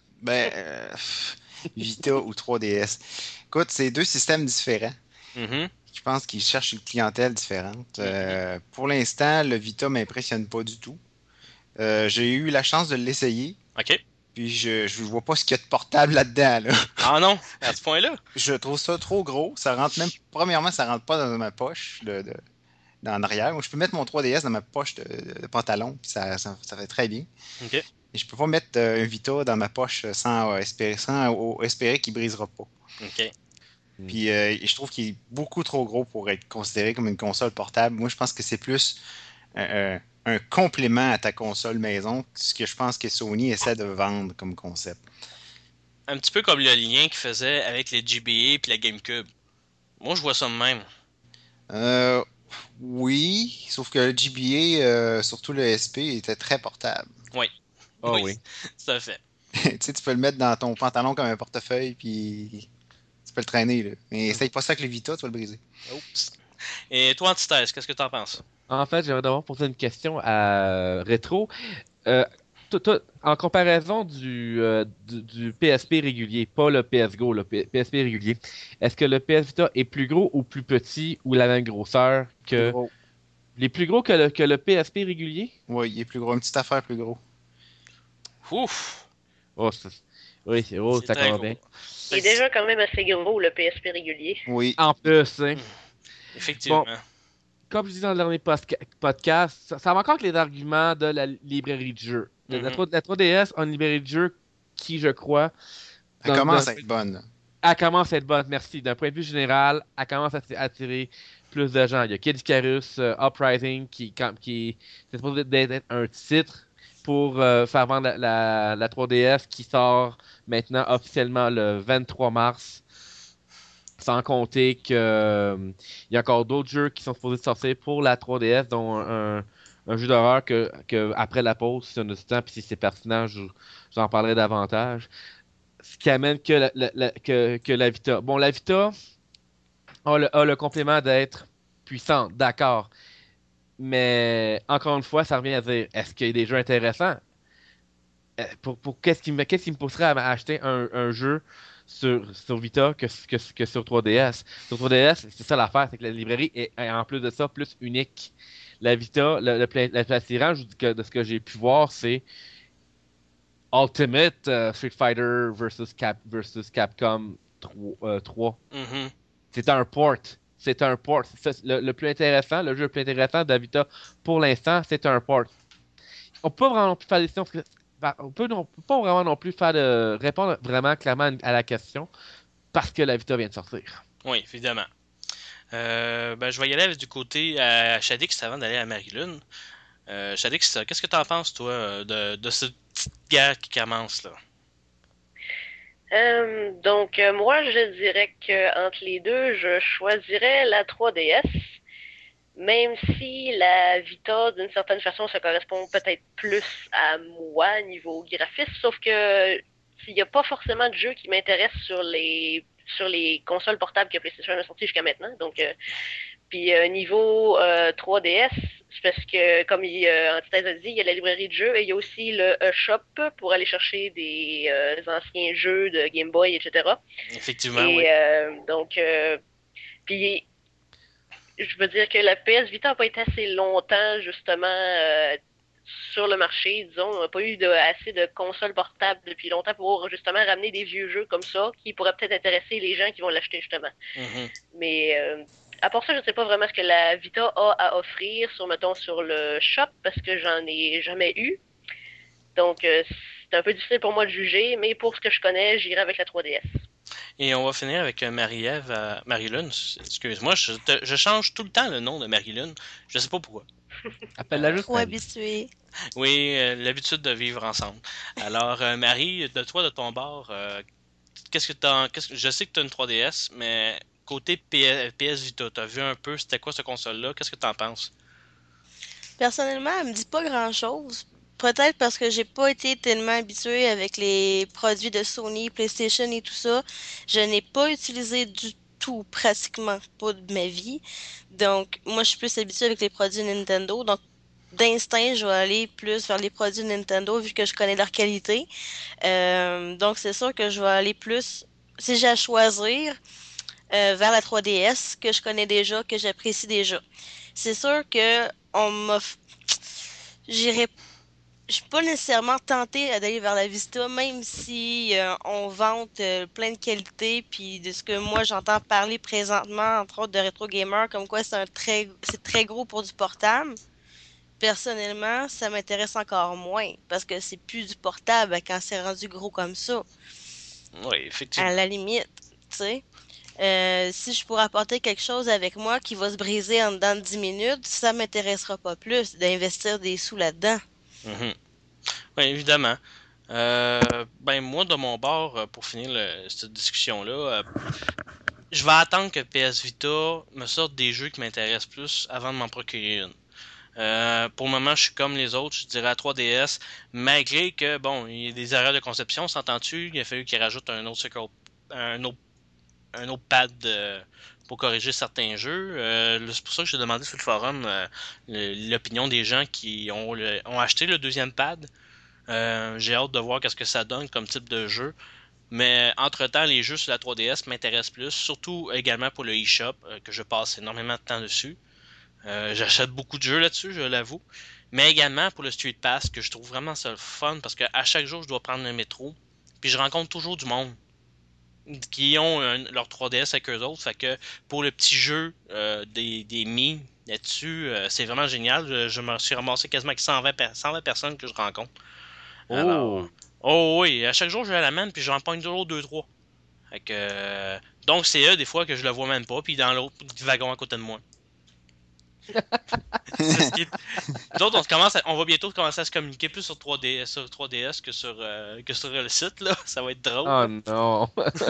Vita ou 3DS. Écoute, c'est deux systèmes différents. Mm-hmm. Je pense qu'ils cherchent une clientèle différente. Pour l'instant, le Vita m'impressionne pas du tout. J'ai eu la chance de l'essayer, OK. puis je vois pas ce qu'il y a de portable là-dedans, là. Ah non, à ce point-là. Je trouve ça trop gros. Ça rentre même, premièrement, ça rentre pas dans ma poche dans l'arrière. Moi, je peux mettre mon 3DS dans ma poche de pantalon, puis ça fait très bien. OK. Et je peux pas mettre un Vita dans ma poche sans espérer qu'il brisera pas. OK. Puis je trouve qu'il est beaucoup trop gros pour être considéré comme une console portable. Moi, je pense que c'est plus un complément à ta console maison, ce que je pense que Sony essaie de vendre comme concept. Un petit peu comme le lien qu'ils faisaient avec les GBA puis la GameCube. Moi, je vois ça de même. Euh, oui, sauf que le GBA, surtout le SP, était très portable. Oui. Ah Oui, oui. tout à fait. Tu sais, tu peux le mettre dans ton pantalon comme un portefeuille, puis tu peux le traîner, là. Mais essaye pas ça avec le Vita, tu vas le briser. Oups. Et toi, Antithèse, qu'est-ce que t'en penses? En fait, j'aimerais d'abord poser une question à Rétro. Euh, En comparaison du PSP régulier, pas le PS Go, le PSP régulier, est-ce que le PS Vita est plus gros ou plus petit ou la même grosseur Plus que... gros. Il est plus gros que le PSP régulier? Oui, il est plus gros. Une petite affaire plus gros. Ouf! Oh, oui, C'est ça très commence gros. bien. Il est déjà quand même assez gros, le PSP régulier. Oui. En plus, hein. Effectivement. Comme je disais dans le dernier podcast, ça va encore avec les arguments de la librairie de jeux. La 3DS a une librairie de jeux qui, je crois, Elle commence à être bonne, là. elle commence à être bonne, merci. D'un point de vue général, elle commence à attirer plus de gens. Il y a Kid Icarus Uprising qui c'est supposé d'être un titre pour faire vendre la 3DS qui sort maintenant officiellement le 23 mars. Sans compter que il y a encore d'autres jeux qui sont supposés sortir pour la 3DS, dont un jeu d'horreur que après la pause, si on a du temps, puis si c'est pertinent, j'en parlerai davantage. Ce qui amène que la Vita. Bon, la Vita a le complément d'être puissante, d'accord. Mais encore une fois, ça revient à dire, est-ce qu'il y a des jeux intéressants? Qu'est-ce qui me pousserait à acheter un jeu sur Vita que sur 3DS? Sur 3DS, c'est ça l'affaire, c'est que la librairie est en plus de ça plus unique. La Vita, le plus attirant, de ce que j'ai pu voir, c'est Ultimate Street Fighter versus Capcom 3. Mhm. C'est un port. C'est un port. Le plus intéressant, le jeu le plus intéressant de la Vita pour l'instant, c'est un port. On peut vraiment non plus faire des questions, on peut pas vraiment non plus répondre vraiment clairement à la question parce que la Vita vient de sortir. Oui, évidemment. Je vais y aller du côté Shadix avant d'aller à Marilyn. Shadix, qu'est-ce que t'en penses, toi, de cette petite guerre qui commence, là? Moi, je dirais que entre les deux, je choisirais la 3DS. Même si la Vita, d'une certaine façon, ça correspond peut-être plus à moi niveau graphisme, sauf que il n'y a pas forcément de jeux qui m'intéressent sur les consoles portables que PlayStation a sorti jusqu'à maintenant. Puis niveau 3DS, c'est parce que, comme Antithèse a dit, il y a la librairie de jeux et il y a aussi le shop pour aller chercher des anciens jeux de Game Boy, etc. Effectivement, Et oui. puis je veux dire que la PS Vita n'a pas été assez longtemps, justement, sur le marché, disons. On n'a pas eu assez de consoles portables depuis longtemps pour, justement, ramener des vieux jeux comme ça qui pourraient peut-être intéresser les gens qui vont l'acheter, justement. Mhm. Mais à part ça, je ne sais pas vraiment ce que la Vita a à offrir sur le shop parce que j'en ai jamais eu. Donc, c'est un peu difficile pour moi de juger, mais pour ce que je connais, j'irai avec la 3DS. Et on va finir avec Marilyn. Excuse-moi, je change tout le temps le nom de Marilyn. Je sais pas pourquoi. Appelle-la juste Trop Marie. habitué. Oui, l'habitude de vivre ensemble. Alors, Marie, de ton bord, je sais que tu as une 3DS, mais côté PS Vita, tu as vu un peu c'était quoi cette console-là? Qu'est-ce que tu en penses? Personnellement, elle me dit pas grand-chose. Peut-être parce que j'ai pas été tellement habituée avec les produits de Sony, PlayStation et tout ça. Je n'ai pas utilisé du tout, pratiquement pas de ma vie. Donc, moi, je suis plus habituée avec les produits Nintendo. Donc, d'instinct, je vais aller plus vers les produits Nintendo vu que je connais leur qualité. Donc, c'est sûr que je vais aller plus, si j'ai à choisir, vers la 3DS que je connais déjà, que j'apprécie déjà. C'est sûr que on m'a, j'irai je suis pas nécessairement tentée d'aller vers la Vista, même si on vante plein de qualités, puis de ce que moi j'entends parler présentement, entre autres de Retro Gamer, comme quoi c'est très gros pour du portable. Personnellement, ça m'intéresse encore moins, parce que c'est plus du portable quand c'est rendu gros comme ça. Oui, effectivement. À la limite, tu sais. Si je pourrais apporter quelque chose avec moi qui va se briser en dedans de 10 minutes, ça m'intéressera pas plus d'investir des sous là-dedans. Mhm. Oui, évidemment. Ben moi, de mon bord, pour finir cette discussion-là, je vais attendre que PS Vita me sorte des jeux qui m'intéressent plus avant de m'en procurer une. Pour le moment, je suis comme les autres, je dirais à 3DS, malgré que, bon, il y a des erreurs de conception, s'entends-tu? Il a fallu qu'ils rajoutent un autre pad pour corriger certains jeux. C'est pour ça que j'ai demandé sur le forum l'opinion des gens qui ont acheté le deuxième pad. J'ai hâte de voir qu'est-ce que ça donne comme type de jeu. Mais entre-temps, les jeux sur la 3DS m'intéressent plus, surtout également pour le eShop, que je passe énormément de temps dessus. J'achète beaucoup de jeux là-dessus, je l'avoue. Mais également pour le Street Pass, que je trouve vraiment ça le fun, parce que à chaque jour, je dois prendre le métro. Puis je rencontre toujours du monde qui ont leur 3DS avec eux autres. Fait que pour le petit jeu des Mi là-dessus, c'est vraiment génial. Je me suis ramassé quasiment avec 120 personnes que je rencontre. Alors, oh oui, à chaque jour, je vais à la même, puis j'en pogne toujours 2-3. Fait que, donc c'est eux, des fois, que je le vois même pas, puis dans l'autre wagon à côté de moi. C'est ce qui est... D'autres, on va bientôt commencer à se communiquer plus sur 3DS que sur le site, là. Ça va être drôle. Oh non!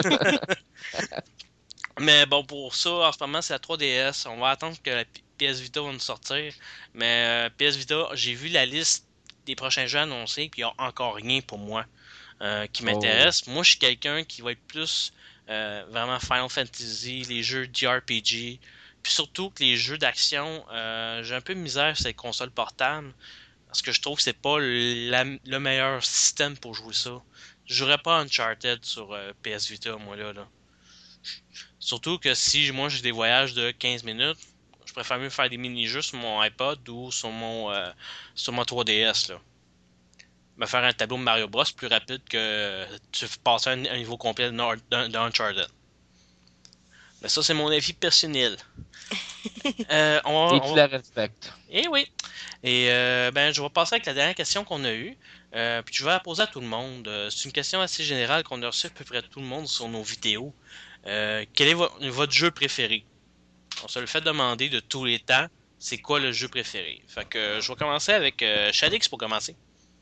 Mais bon, pour ça, en ce moment, c'est la 3DS. On va attendre que la PS Vita va nous sortir. Mais PS Vita, j'ai vu la liste des prochains jeux annoncés, puis il n'y a encore rien pour moi qui m'intéresse. Moi, je suis quelqu'un qui va être plus vraiment Final Fantasy, les jeux JRPG, puis surtout que les jeux d'action, j'ai un peu de misère sur les consoles portables, parce que je trouve que c'est pas le meilleur système pour jouer ça. Je jouerais pas Uncharted sur PS Vita, moi là. Surtout que si moi j'ai des voyages de 15 minutes, je préfère mieux faire des mini-jeux sur mon iPod ou sur mon 3DS là. Me faire un tableau de Mario Bros plus rapide que tu passer un niveau complet d'Uncharted. Mais ça c'est mon avis personnel. Et tu la respectes. Eh oui. Et ben je vais passer avec la dernière question qu'on a eue. Puis je vais la poser à tout le monde. C'est une question assez générale qu'on a reçue à peu près tout le monde sur nos vidéos. Quel est votre jeu préféré? On se le fait demander de tous les temps. C'est quoi le jeu préféré? Fait que je vais commencer avec Shadix pour commencer.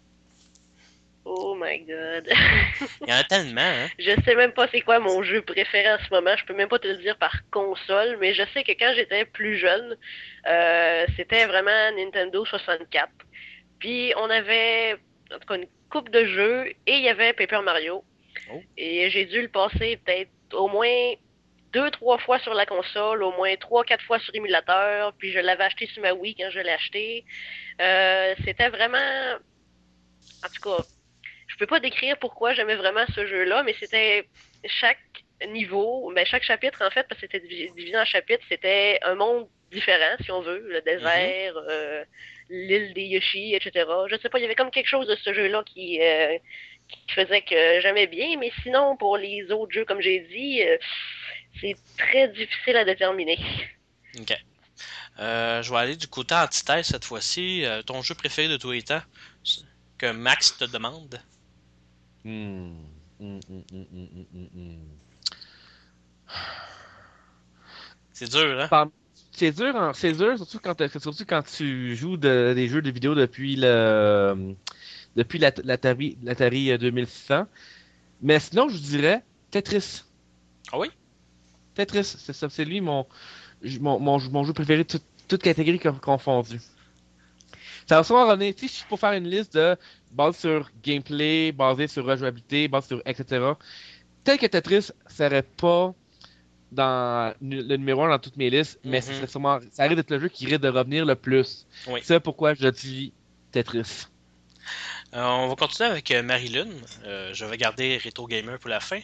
Oh my god. Il y en a tellement, hein? Je sais même pas c'est quoi mon jeu préféré en ce moment. Je peux même pas te le dire par console, mais je sais que quand j'étais plus jeune, c'était vraiment Nintendo 64. Puis on avait en tout cas une coupe de jeux et il y avait Paper Mario. Oh. Et j'ai dû le passer peut-être au moins 2-3 fois sur la console, au moins 3-4 fois sur émulateur, puis je l'avais acheté sur ma Wii quand je l'ai acheté. C'était vraiment... En tout cas, je peux pas décrire pourquoi j'aimais vraiment ce jeu-là, mais c'était chaque niveau, ben chaque chapitre en fait, parce que c'était divisé en chapitres, c'était un monde différent, si on veut, le désert, l'île des Yoshi, etc. Je sais pas, il y avait comme quelque chose de ce jeu-là qui faisait que j'aimais bien, mais sinon, pour les autres jeux, comme j'ai dit, c'est très difficile à déterminer. Ok. Je vais aller du côté antithèse cette fois-ci. Ton jeu préféré de tous les temps que Max te demande? C'est dur, hein? C'est dur, surtout quand tu joues des jeux de vidéo depuis l'Atari 2600. Mais sinon, je dirais Tetris. Ah oui? Tetris, c'est ça. C'est lui mon jeu préféré, toute catégorie confondue. Ça va souvent revenir, si je pour faire une liste de base sur gameplay, basée sur rejouabilité, basée sur etc. Tel que Tetris serait pas dans le numéro 1 dans toutes mes listes, mais ça arrive d'être le jeu qui risque de revenir le plus. Oui. C'est pourquoi je dis Tetris. On va continuer avec Marilyn. Je vais garder Retro Gamer pour la fin.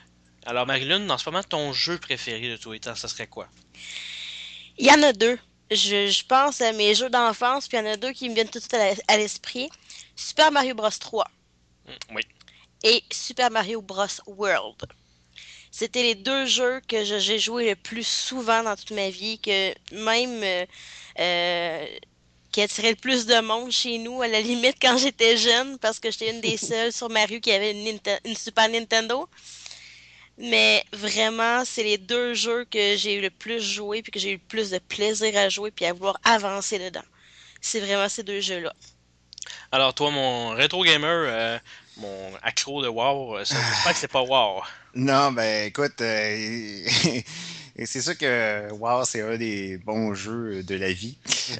Alors Marilyn, en ce moment, ton jeu préféré de tous les temps, ça serait quoi? Il y en a deux. je pense à mes jeux d'enfance, puis il y en a deux qui me viennent tout de suite à l'esprit. Super Mario Bros 3 Oui. et Super Mario Bros World. C'était les deux jeux que j'ai joué le plus souvent dans toute ma vie, que même qui attiraient le plus de monde chez nous, à la limite quand j'étais jeune, parce que j'étais une des seules sur ma rue qui avait une Super Nintendo. Mais vraiment, c'est les deux jeux que j'ai eu le plus joué, puis que j'ai eu le plus de plaisir à jouer, puis à vouloir avancer dedans. C'est vraiment ces deux jeux-là. Alors, toi, mon rétro gamer, mon accro de WoW, j'espère que c'est pas WoW. Non, ben écoute, c'est sûr que WoW, c'est un des bons jeux de la vie.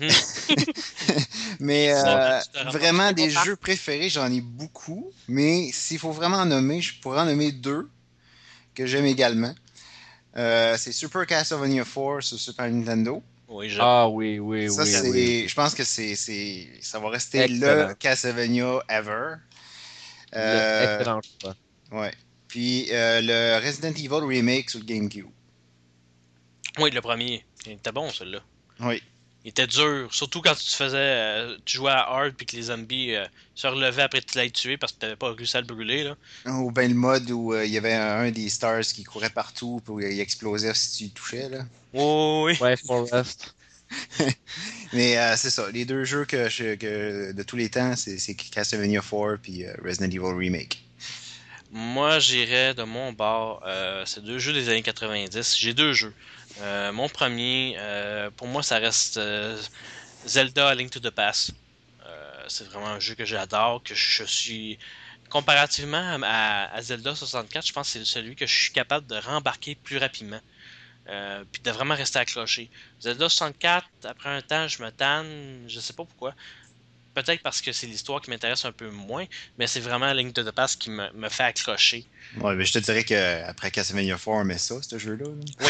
Mais vraiment, des jeux préférés, j'en ai beaucoup. Mais s'il faut vraiment en nommer, je pourrais en nommer deux que j'aime également. C'est Super Castlevania 4 sur Super Nintendo. Oui, Ah oui, oui, Ça, oui, oui. je pense que ça va rester Excellent. le Castlevania ever. Excellent choix. Ouais. Puis le Resident Evil Remake sur le GameCube. Oui, le premier. Il était bon, celui-là. Oui. Il était dur. Surtout quand tu jouais à hard puis que les zombies se relevaient après que tu l'aies tué parce que tu n'avais pas réussi à le brûler. Là. Ou bien le mode où il y avait un des stars qui courait partout puis il explosait si tu le touchais. Là. Oh, oui. Ouais, Forest. Mais c'est ça. Les deux jeux que de tous les temps, c'est Castlevania 4 puis Resident Evil Remake. Moi, j'irais de mon bord. C'est deux jeux des années 90. J'ai deux jeux. Mon premier, pour moi, ça reste Zelda A Link to the Past. C'est vraiment un jeu que j'adore, que je suis... Comparativement à Zelda 64, je pense que c'est celui que je suis capable de rembarquer plus rapidement. Puis de vraiment rester accroché. Zelda 64, après un temps, je me tanne, je sais pas pourquoi. Peut-être parce que c'est l'histoire qui m'intéresse un peu moins, mais c'est vraiment Link to the Past qui me fait accrocher. Ouais, mais je te dirais qu'après Castlevania 4, on met ça, ce jeu-là. Là.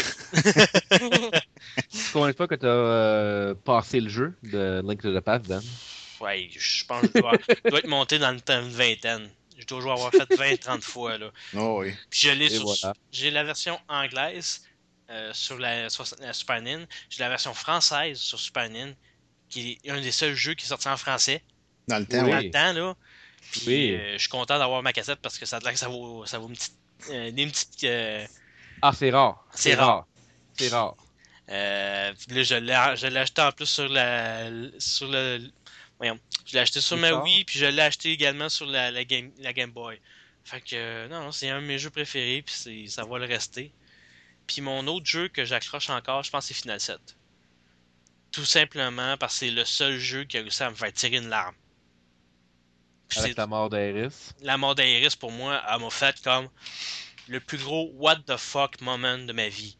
Combien de fois que tu as passé le jeu de Link to the Past, Dan? Ouais, je pense que je dois être monté dans une vingtaine. Je dois avoir fait 20-30 fois. Là. Oh oui. Puis je l'ai Et voilà. J'ai la version anglaise sur la Super Nintendo. J'ai la version française sur Super Nintendo, qui est un des seuls jeux qui est sorti en français. Dans le temps, Dans oui. le temps, là. Puis Oui. je suis content d'avoir ma cassette parce que ça a l'air que ça vaut une petite, des petites. Ah, c'est rare. C'est rare. C'est rare. Puis là, je l'ai acheté en plus sur le. Voyons. Je l'ai acheté sur ma Wii, puis je l'ai acheté également sur la Game Boy. Fait que, non, c'est un de mes jeux préférés, puis ça va le rester. Puis mon autre jeu que j'accroche encore, je pense que c'est Final 7. Tout simplement parce que c'est le seul jeu qui a réussi à me faire tirer une larme. Puis Avec la mort d'Aeris. La mort d'Aeris, pour moi, elle m'a fait comme le plus gros what the fuck moment de ma vie.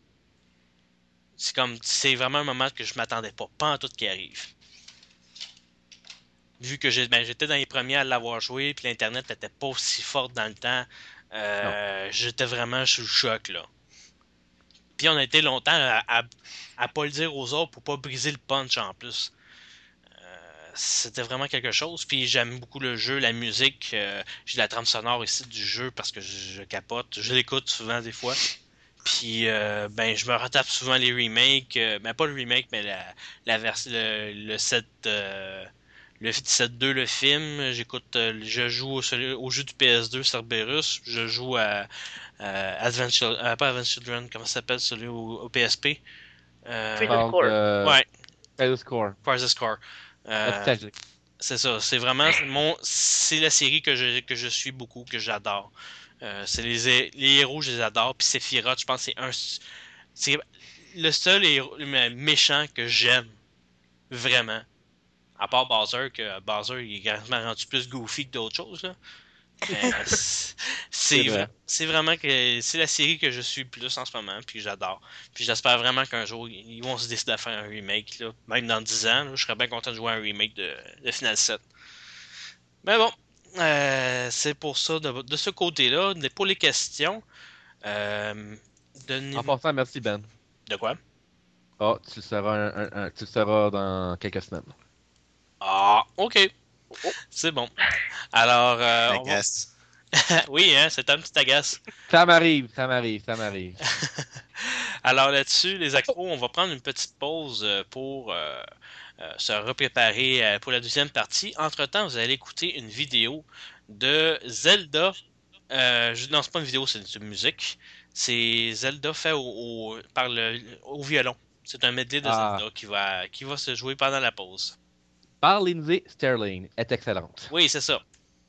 C'est vraiment un moment que je m'attendais pas en tout qui arrive. Vu que j'étais dans les premiers à l'avoir joué, puis l'internet n'était pas aussi forte dans le temps, j'étais vraiment sous le choc là. Puis on a été longtemps à pas le dire aux autres pour pas briser le punch en plus. C'était vraiment quelque chose. Puis j'aime beaucoup le jeu, la musique. J'ai la trame sonore ici du jeu parce que je capote. Je l'écoute souvent des fois. Puis je me retape souvent les remakes. Pas le remake, mais le set. Le set 2, le film. Je joue au jeu du PS2 Cerberus. Je joue à Adventure, pas Adventure Children, comment ça s'appelle celui au PSP? Crisis Core. Ouais. Crisis Core. C'est ça, c'est vraiment c'est la série que je suis beaucoup, que j'adore. C'est les héros, je les adore. Puis Sephiroth, je pense que c'est le seul méchant que j'aime vraiment. À part Bowser, que Bowser il est carrément rendu plus goofy que d'autres choses là. C'est vraiment que c'est la série que je suis le plus en ce moment, puis j'adore. Puis j'espère vraiment qu'un jour ils vont se décider à faire un remake là. Même dans 10 ans, là, je serais bien content de jouer à un remake de Final 7. Mais bon, c'est pour ça de ce côté-là. Pour les questions, en passant, merci Ben. De quoi? Ah, tu le seras dans quelques semaines. Ah, ok. C'est bon. Alors, oui, hein, c'est un petit agace. Ça m'arrive. Alors là-dessus, les accros, on va prendre une petite pause pour se repréparer pour la deuxième partie. Entre-temps, vous allez écouter une vidéo de Zelda. Non, c'est pas une vidéo, c'est une musique. C'est Zelda fait au violon. C'est un medley de Zelda qui va se jouer pendant la pause. Par Lindsay Sterling est excellente. Oui, c'est ça.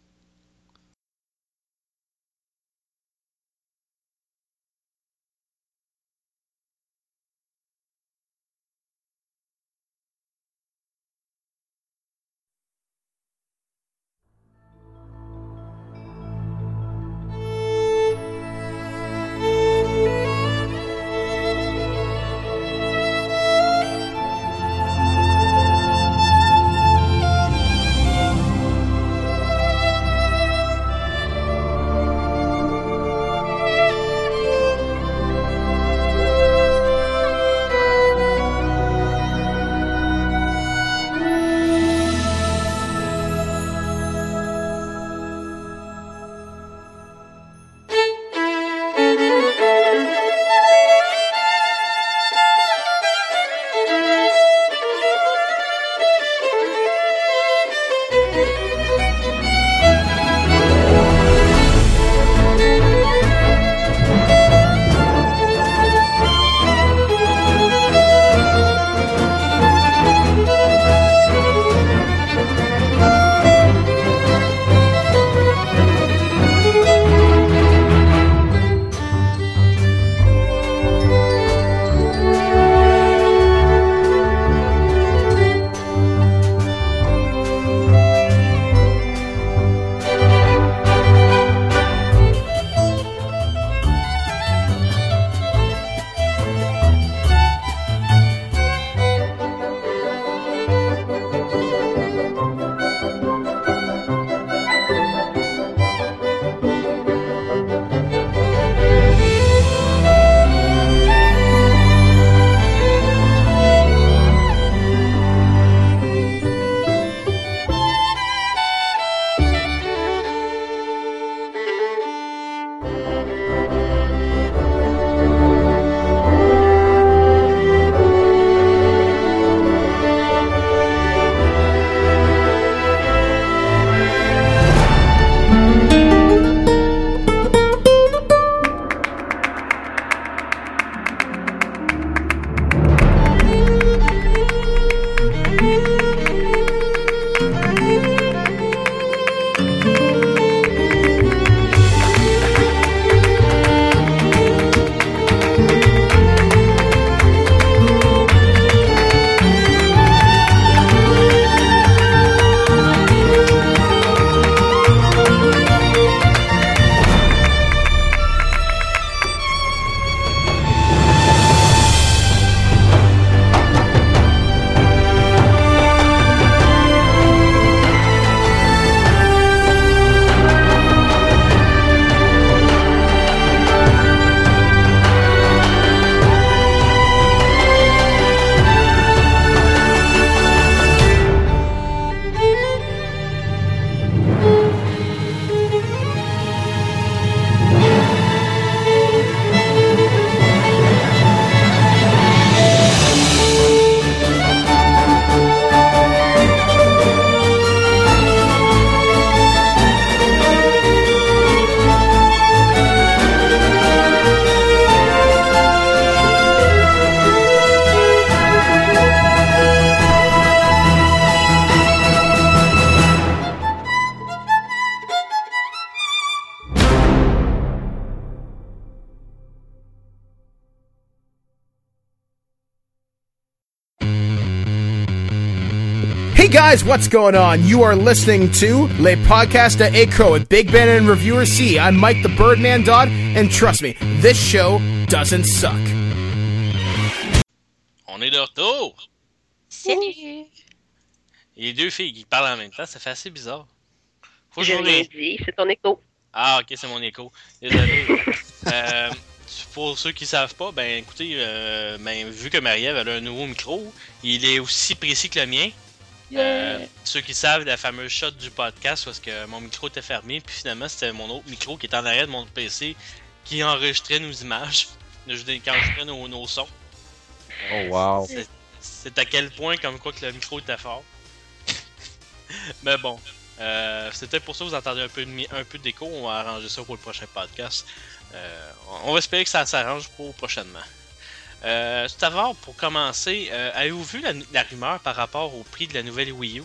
Hey guys, what's going on? You are listening to Le Podcast à Écho with Big Ben and Reviewer C. I'm Mike the Birdman Dodd, and trust me, this show doesn't suck. On est de retour! Salut! Les deux filles qui parlent en même temps, ça fait assez bizarre. Faut que J'ai rien dit, c'est ton écho. Ah, ok, c'est mon écho. Désolé. Pour ceux qui savent pas, ben écoutez, vu que Marie-Ève a un nouveau micro, il est aussi précis que le mien. Ceux qui savent la fameuse shot du podcast parce que mon micro était fermé, puis finalement c'était mon autre micro qui était en arrière de mon PC qui enregistrait nos images. quand je fais nos sons. Oh wow. C'est à quel point comme quoi que le micro était fort. Mais bon, c'était pour ça que vous entendez un peu d'écho. On va arranger ça pour le prochain podcast. On va espérer que ça s'arrange pour prochainement. Tout d'abord, pour commencer, avez-vous vu la rumeur par rapport au prix de la nouvelle Wii U?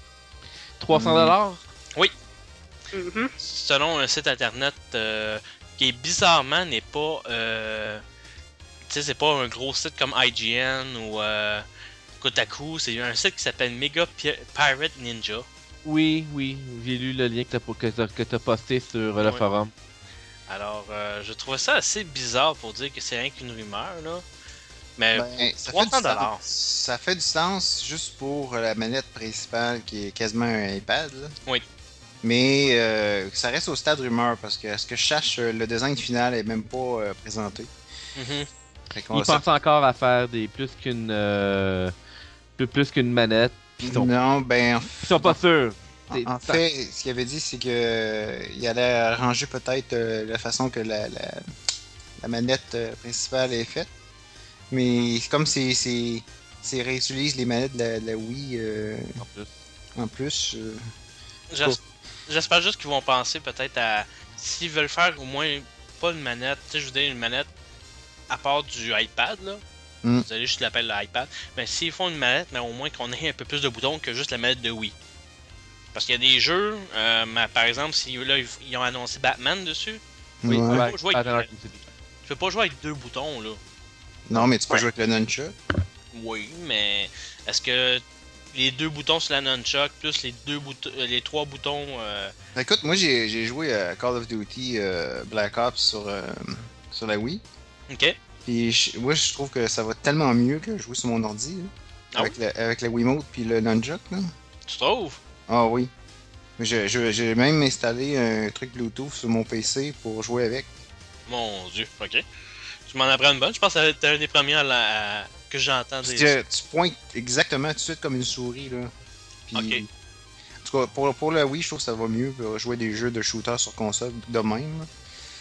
300$? Oui. Mhm. Selon un site internet qui bizarrement n'est pas... tu sais, c'est pas un gros site comme IGN ou Kotaku. C'est un site qui s'appelle Mega Pirate Ninja. Oui, j'ai lu le lien que t'as posté sur le forum. Alors, je trouvais ça assez bizarre pour dire que c'est rien qu'une rumeur, là. Mais ça 300$. Ça fait du sens juste pour la manette principale qui est quasiment un iPad. Là. Oui. Mais ça reste au stade rumeur parce que ce que je cherche, le design final est même pas présenté. Mm-hmm. Ils pensent encore à faire plus qu'une manette. Non, ben. Ils sont pas sûrs. En fait, ce qu'il avait dit, c'est que il allait arranger peut-être la façon que la manette principale est faite. Mais comme c'est réutilise les manettes de la Wii en plus. J'espère juste qu'ils vont penser peut-être à s'ils veulent faire au moins pas une manette, tu sais, je veux dire une manette à part du iPad là. Désolé, je l'appelle l'iPad. Mais s'ils font une manette, mais au moins qu'on ait un peu plus de boutons que juste la manette de Wii. Parce qu'il y a des jeux, par exemple, si là ils ont annoncé Batman dessus, Oui. Tu peux pas jouer avec 2 boutons là. Non, mais tu peux jouer avec le nunchuk. Oui, mais est-ce que les 2 boutons sur la nunchuck plus les 3 boutons Écoute, moi j'ai joué à Call of Duty Black Ops sur la Wii. Ok. Puis moi je trouve que ça va tellement mieux que jouer sur mon ordi là, avec la Wiimote puis le nunchuk là. Tu trouves? Ah oui. J'ai même installé un truc Bluetooth sur mon PC pour jouer avec. Mon dieu, ok. Tu m'en apprends une bonne, je pense que t'es un des premiers que j'entends dire. Tu pointes exactement tout de suite comme une souris là. Puis, ok. En tout cas, pour la Wii, je trouve que ça va mieux pour jouer des jeux de shooter sur console de même. Là.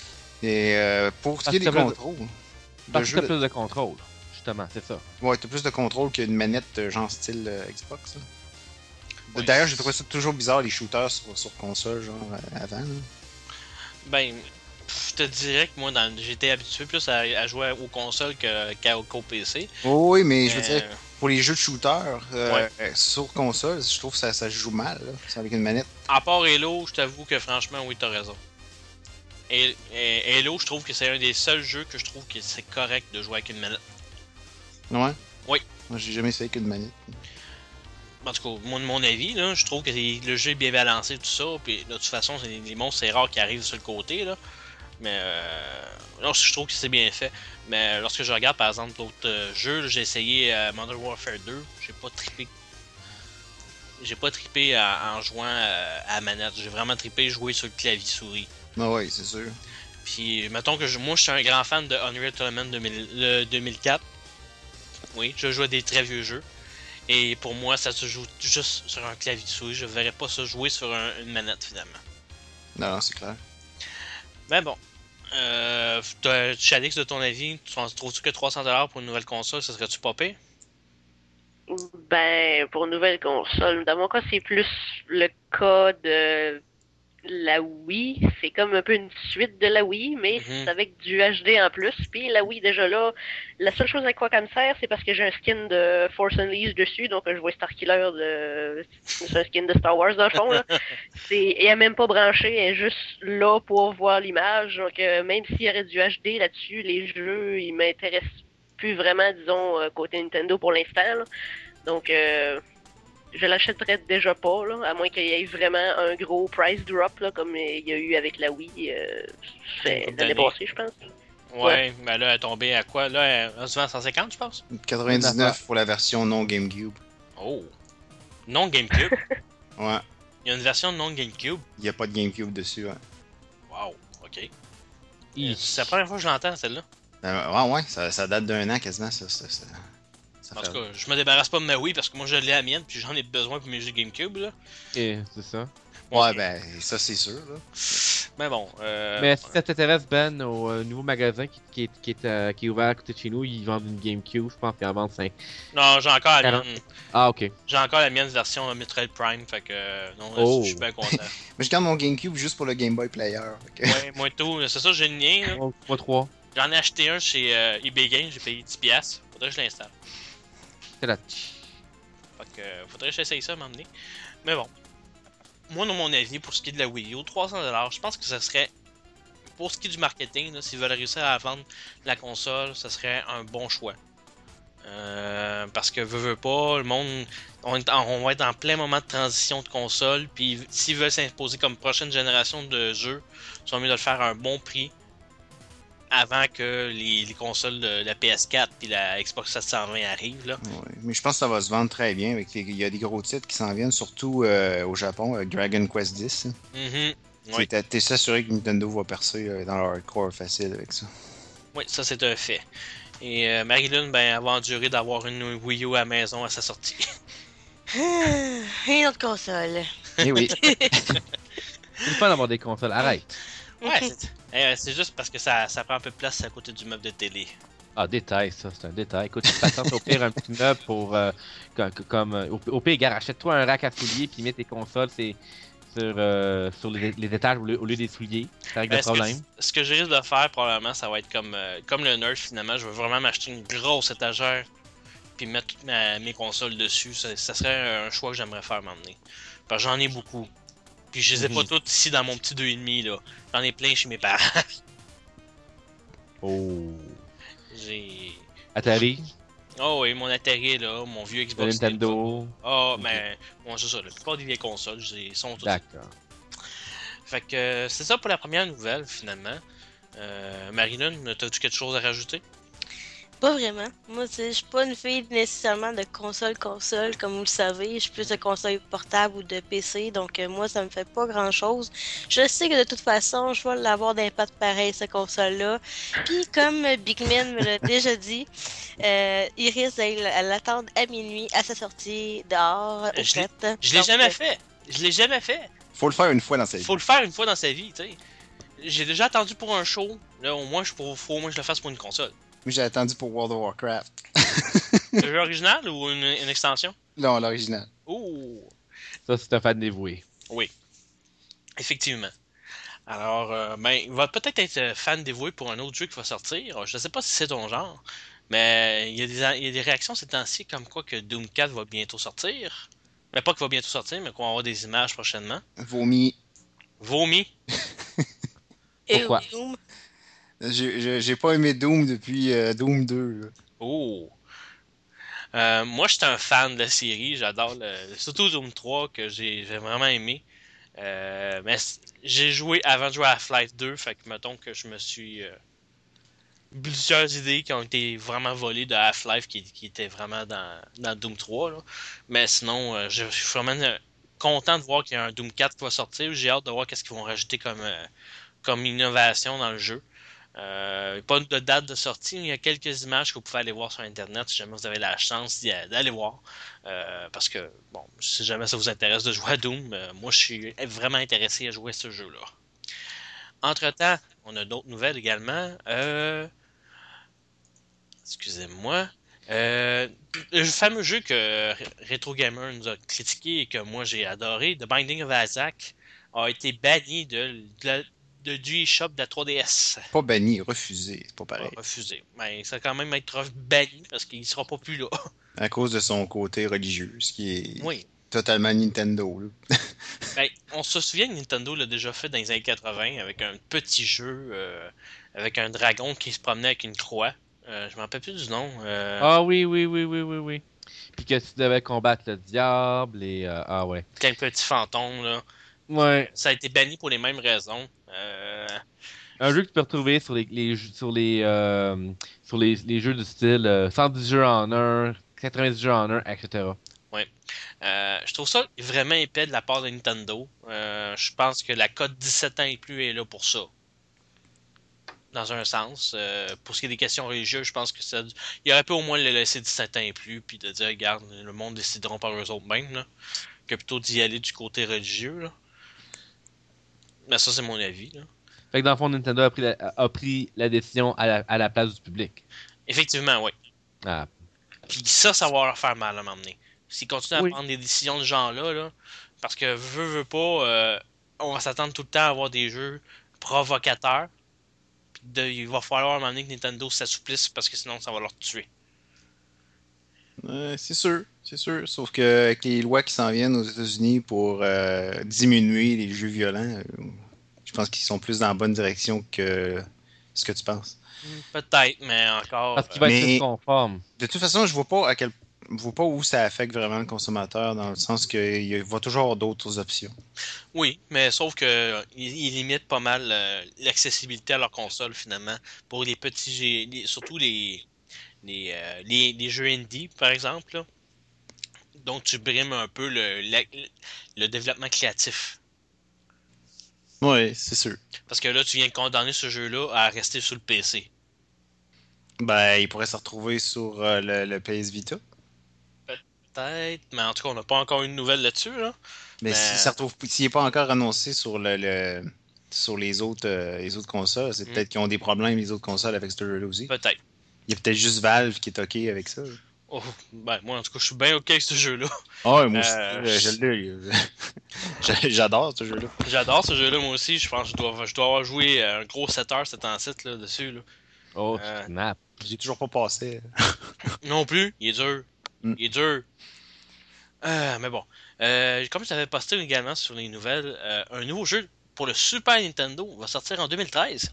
Et pour ce qui est des contrôles. Parce que t'as plus de contrôle, justement, c'est ça. Ouais, t'as plus de contrôle qu'une manette genre style Xbox. Là. Ouais, d'ailleurs, j'ai trouvé ça toujours bizarre les shooters sur console genre avant. Là. Ben, je te dirais que moi j'étais habitué plus à jouer aux consoles qu'au PC. Oui, mais je veux dire, pour les jeux de shooter sur console, je trouve que ça se joue mal là, avec une manette. À part Halo, je t'avoue que franchement, oui, t'as raison. Et Halo, je trouve que c'est un des seuls jeux que je trouve que c'est correct de jouer avec une manette. Ouais? Oui. Moi, j'ai jamais essayé avec une manette. En tout cas, moi, de mon avis, là, je trouve que le jeu est bien balancé, tout ça. Puis de toute façon, les monstres, c'est rare qu'ils arrivent sur le côté. Là. Mais je trouve que c'est bien fait. Mais lorsque je regarde, par exemple, d'autres jeux, là, j'ai essayé Modern Warfare 2. J'ai pas trippé en jouant à manette. J'ai vraiment trippé jouer sur le clavier souris. Ah oui, c'est sûr. Puis, mettons que moi, je suis un grand fan de Unreal Tournament 2004. Oui, je joue à des très vieux jeux. Et pour moi, ça se joue juste sur un clavier de souris. Je verrais pas ça jouer sur une manette, finalement. Non, c'est clair. Ben bon. Chalix, de ton avis, trouves-tu que 300$ pour une nouvelle console, ça serait-tu pas pire? Ben, pour une nouvelle console, dans mon cas, c'est plus le cas de la Wii. C'est comme un peu une suite de la Wii, mais c'est avec du HD en plus. Puis la Wii, déjà là, la seule chose à quoi qu'elle me sert, c'est parce que j'ai un skin de Force Unleashed dessus, donc je vois Starkiller c'est un skin de Star Wars dans le fond. Là. Elle est même pas branchée, elle est juste là pour voir l'image. Donc même s'il y aurait du HD là-dessus, les jeux, ils m'intéressent plus vraiment, disons, côté Nintendo pour l'instant. Là. Donc je l'achèterais déjà pas, là, à moins qu'il y ait vraiment un gros price drop, là, comme il y a eu avec la Wii l'année passée, je pense. Ouais, mais là, elle est tombée à quoi? Là, elle se vend à 150, je pense? 99 pour la version non GameCube. Oh! Non GameCube? Ouais. Il y a une version non GameCube? Il n'y a pas de GameCube dessus, ouais. Wow, ok. C'est la première fois que je l'entends, celle-là. Ouais, ça date d'un an quasiment, ça. Ça En fait- tout cas, je me débarrasse pas de ma Wii parce que moi je l'ai à la mienne, puis j'en ai besoin pour mes jeux GameCube, là. Et c'est ça. Ouais, Ok. ben, ça, c'est sûr, là. Mais bon, Mais si ça t'intéresse, Ben, au nouveau magasin qui est ouvert à côté de chez nous, ils vendent une GameCube, je pense qu'ils en vendent 5. non, j'ai encore la 40. mienne. Ah, ok. J'ai encore la mienne version Metroid Prime, fait que non, Oh. je suis bien content. Moi, je garde mon GameCube juste pour le Game Boy Player. fait que- Ouais, moi tout, c'est ça, j'ai le mien, là. Moi 3. J'en ai acheté un chez eBay Games, j'ai payé 10$. Faudrait que je l'installe. C'est là. Fait que faudrait que j'essaye ça à m'emmener. Mais bon. Moi, dans mon avis, pour ce qui est de la Wii U, $300, je pense que ça serait. Pour ce qui est du marketing, s'ils veulent réussir à vendre la console, ça serait un bon choix. Parce que veut pas, le monde. On va être en plein moment de transition de console. Puis s'ils veulent s'imposer comme prochaine génération de jeux, ils sont mieux de le faire à un bon prix. Avant que les consoles de la PS4 et la Xbox 720 arrivent. Là. Ouais, mais je pense que ça va se vendre très bien. Il y a des gros titres qui s'en viennent, surtout au Japon, avec Dragon Quest X. Mhm. Oui. T'es assuré que Nintendo va percer dans le hardcore facile avec ça. Oui, ça c'est un fait. Et Marilyn, ben, elle va endurer d'avoir une Wii U à la maison à sa sortie. Une autre console. Eh oui. C'est le fun d'avoir des consoles, arrête. Ouais, c'est juste parce que ça prend un peu de place à côté du meuble de télé. Ah, détail, ça, c'est un détail. Écoute, tu t'attends au pire un petit meuble pour. Au pire, gars, achète-toi un rack à souliers puis mets tes consoles sur les étages au lieu des souliers. Ça règle le problème. Ce que je risque de faire, probablement, ça va être comme le Nerf, finalement. Je vais vraiment m'acheter une grosse étagère puis mettre toutes mes consoles dessus. Ça serait un choix que j'aimerais faire m'emmener. Parce que j'en ai beaucoup. Puis je les ai pas toutes ici dans mon petit 2,5 là. J'en ai plein chez mes parents. Oh. J'ai. Atari, Oh oui, mon Atari là, mon vieux le Xbox. Nintendo. Oh, Ok. mais bon, c'est ça, la plupart des vieilles consoles, ils sont toutes. D'accord. Fait que c'est ça pour la première nouvelle, finalement. Marilyn, t'as-tu quelque chose à rajouter? Pas vraiment. Moi, je suis pas une fille nécessairement de console, comme vous le savez. Je suis plus de console portable ou de PC, donc moi, ça me fait pas grand-chose. Je sais que de toute façon, je vais l'avoir d'impact pareil, cette console-là. Puis, comme Big Man me l'a déjà dit, il risque à l'attendre à minuit, à sa sortie dehors, au Je l'ai- fait. Je l'ai Donc, jamais fait! Je l'ai jamais fait! Faut le faire une fois dans sa vie. Faut le faire une fois dans sa vie, tu sais. J'ai déjà attendu pour un show, là, au moins, faut au moins que je le fasse pour une console. Moi, j'ai attendu pour World of Warcraft. Le jeu original ou une extension? Non, l'original. Ouh! Ça, c'est un fan dévoué. Oui, effectivement. Alors, ben, il va peut-être être fan dévoué pour un autre jeu qui va sortir. Je sais pas si c'est ton genre, mais il y a des réactions ces temps-ci comme quoi que Doom 4 va bientôt sortir. Mais pas qu'il va bientôt sortir, mais qu'on va avoir des images prochainement. Vomi. Vomi. et Pourquoi? Doom. J'ai pas aimé Doom depuis Doom 2. Là. Oh! Moi, j'étais un fan de la série. J'adore surtout Doom 3 que j'ai vraiment aimé. Mais j'ai joué avant de jouer à Half-Life 2, fait que mettons que je me suis plusieurs idées qui ont été vraiment volées de Half-Life qui étaient vraiment dans Doom 3 là. Mais sinon je suis vraiment content de voir qu'il y a un Doom 4 qui va sortir. J'ai hâte de voir qu'est-ce qu'ils vont rajouter comme innovation dans le jeu. Pas de date de sortie, mais il y a quelques images que vous pouvez aller voir sur internet si jamais vous avez la chance d'aller voir. Parce que, bon, si jamais ça vous intéresse de jouer à Doom, moi je suis vraiment intéressé à jouer à ce jeu-là. Entre-temps, on a d'autres nouvelles également. Excusez-moi. Le fameux jeu que Retro Gamer nous a critiqué et que moi j'ai adoré, The Binding of Isaac, a été banni du eShop de la 3DS. Pas banni, refusé. C'est pas pareil. Refusé. Mais ça va quand même être banni parce qu'il sera pas plus là. À cause de son côté religieux, ce qui est Oui. totalement Nintendo. Là. Ben, on se souvient que Nintendo l'a déjà fait dans les années 80 avec un petit jeu avec un dragon qui se promenait avec une croix. Je m'en rappelle plus du nom. Ah oui. Puis que tu devais combattre le diable et. Ah ouais. Quel petit fantôme là. Ouais. Ça a été banni pour les mêmes raisons. Un jeu que tu peux retrouver sur les jeux du style 110 jeux en un, 90 jeux en un, etc. Je trouve ça vraiment épais de la part de Nintendo. Je pense que la cote 17 ans et plus est là pour ça. dans un sens. Pour ce qui est des questions religieuses, je pense que il aurait pu au moins le laisser 17 ans et plus, puis de dire, regarde, le monde décideront par eux autres mêmes, là, que plutôt d'y aller du côté religieux. Là. Mais ça, c'est mon avis. Là. Fait que dans le fond, Nintendo a pris la décision à la place du public. Effectivement, oui. Ah. Puis ça va leur faire mal à m'emmener. S'ils continuent à prendre des décisions de ce genre-là, là, parce que veut pas, on va s'attendre tout le temps à avoir des jeux provocateurs. Il va falloir m'emmener que Nintendo s'assouplisse parce que sinon ça va leur tuer. C'est sûr. Sauf que avec les lois qui s'en viennent aux États-Unis pour diminuer les jeux violents, je pense qu'ils sont plus dans la bonne direction que ce que tu penses. Peut-être, mais encore. Parce qu'il va être plus conforme. De toute façon, je vois pas où ça affecte vraiment le consommateur, dans le sens qu'il va toujours avoir d'autres options. Oui, mais sauf que ils limitent pas mal l'accessibilité à leur console finalement pour les petits, surtout les jeux indie par exemple. Là. Donc tu brimes un peu le développement créatif. Oui, c'est sûr. Parce que là, tu viens de condamner ce jeu-là à rester sur le PC. Ben, il pourrait se retrouver sur le PS Vita. Peut-être, mais en tout cas, on n'a pas encore une nouvelle là-dessus. Là. Mais s'il n'est pas encore annoncé sur sur les autres consoles, c'est peut-être qu'ils ont des problèmes, les autres consoles, avec ce jeu-là aussi. Peut-être. Il y a peut-être juste Valve qui est OK avec ça. Oh, ben, moi, en tout cas, je suis bien OK avec ce jeu-là. Ah, moi aussi, j'adore ce jeu-là. J'adore ce jeu-là, moi aussi. Je pense que je dois avoir joué un gros 7 heures cet ancêtre là, dessus. Là. Oh, snap. J'ai toujours pas passé. Non plus, il est dur. Il est dur. Mais bon. Comme je t'avais posté également sur les nouvelles, un nouveau jeu pour le Super Nintendo va sortir en 2013.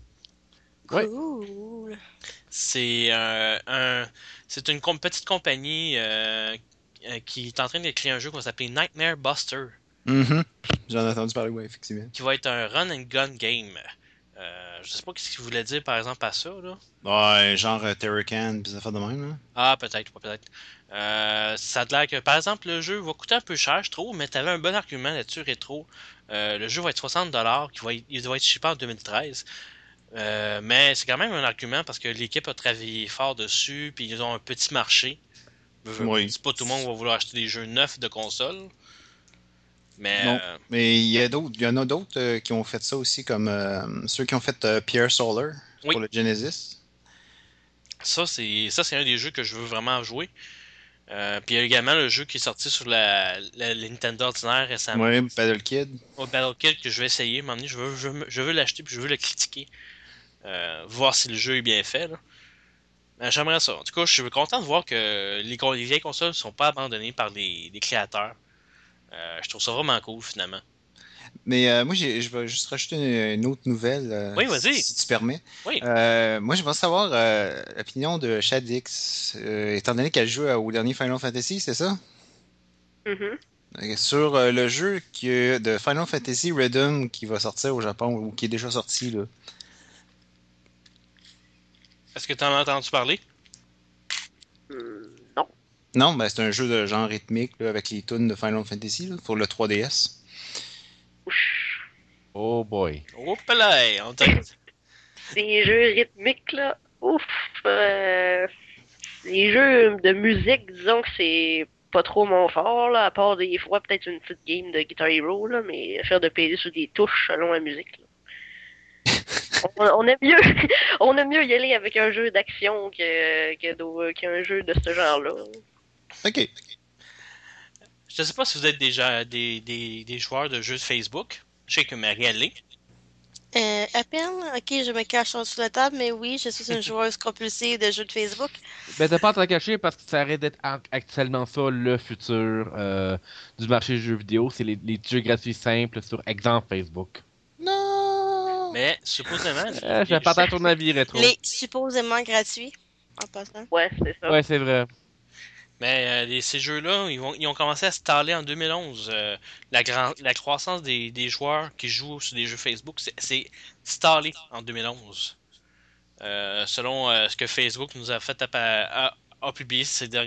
Cool. C'est c'est une petite compagnie qui est en train de créer un jeu qui va s'appeler Nightmare Buster. J'en ai entendu parler, oui, effectivement. Qui va être un run and gun game. Je sais pas ce qu'il voulait dire par exemple à ça, là. Ouais, genre Terracan, pis ça fait de même, là. Ah, peut-être, pas peut-être. Ça a l'air que, par exemple, le jeu va coûter un peu cher, je trouve, mais t'avais un bon argument là-dessus, rétro. Le jeu va être 60$, il doit être shippé en 2013. Mais c'est quand même un argument parce que l'équipe a travaillé fort dessus, puis ils ont un petit marché. Oui. C'est pas tout le monde qui va vouloir acheter des jeux neufs de console. Mais, non. Mais il y en a d'autres qui ont fait ça aussi, comme ceux qui ont fait Pierre Solar pour le Genesis. Ça, c'est un des jeux que je veux vraiment jouer. Puis il y a également le jeu qui est sorti sur la Nintendo ordinaire récemment. Oui, Battle Kid. Battle Kid que je vais essayer. M'emmener, je veux l'acheter puis je veux le critiquer. Voir si le jeu est bien fait. Là. J'aimerais ça. En tout cas, je suis content de voir que les vieilles consoles ne sont pas abandonnées par les créateurs. Je trouve ça vraiment cool finalement. Mais moi, je vais juste rajouter une autre nouvelle, oui, vas-y. Si tu permets. Oui. Moi, je veux savoir l'opinion de Shadix, étant donné qu'elle joue au dernier Final Fantasy, c'est ça? Sur le jeu de Final Fantasy Rhythm qui va sortir au Japon, ou qui est déjà sorti, là. Est-ce que tu en as entendu parler? Non. Non, ben c'est un jeu de genre rythmique là, avec les tunes de Final Fantasy là, pour le 3DS. Oh boy. Oh là, on t'a... Des jeux rythmiques, là. Ouf. Les jeux de musique, disons que c'est pas trop mon fort, là, à part des fois peut-être une petite game de Guitar Hero, là, mais faire de peser sur des touches selon la musique, là. on aime mieux y aller avec un jeu d'action qu'un jeu de ce genre-là. Ok. Je sais pas si vous êtes déjà des joueurs de jeux de Facebook. Je sais que Marie l'est. À peine. Ok, je me cache sous la table, mais oui, je suis une joueuse compulsive de jeux de Facebook. Ben, t'as pas à te cacher parce que ça arrête d'être actuellement ça le futur du marché des jeux vidéo. C'est les jeux gratuits simples sur exemple Facebook. Non! Mais supposément. Je partage ton avis rétro. Les supposément gratuits, en passant. Ouais, c'est ça. Ouais, c'est vrai. Mais ces jeux-là, ils ont commencé à se staller en 2011. La croissance des joueurs qui jouent sur des jeux Facebook, c'est stallé en 2011. Selon ce que Facebook nous a fait a publié dans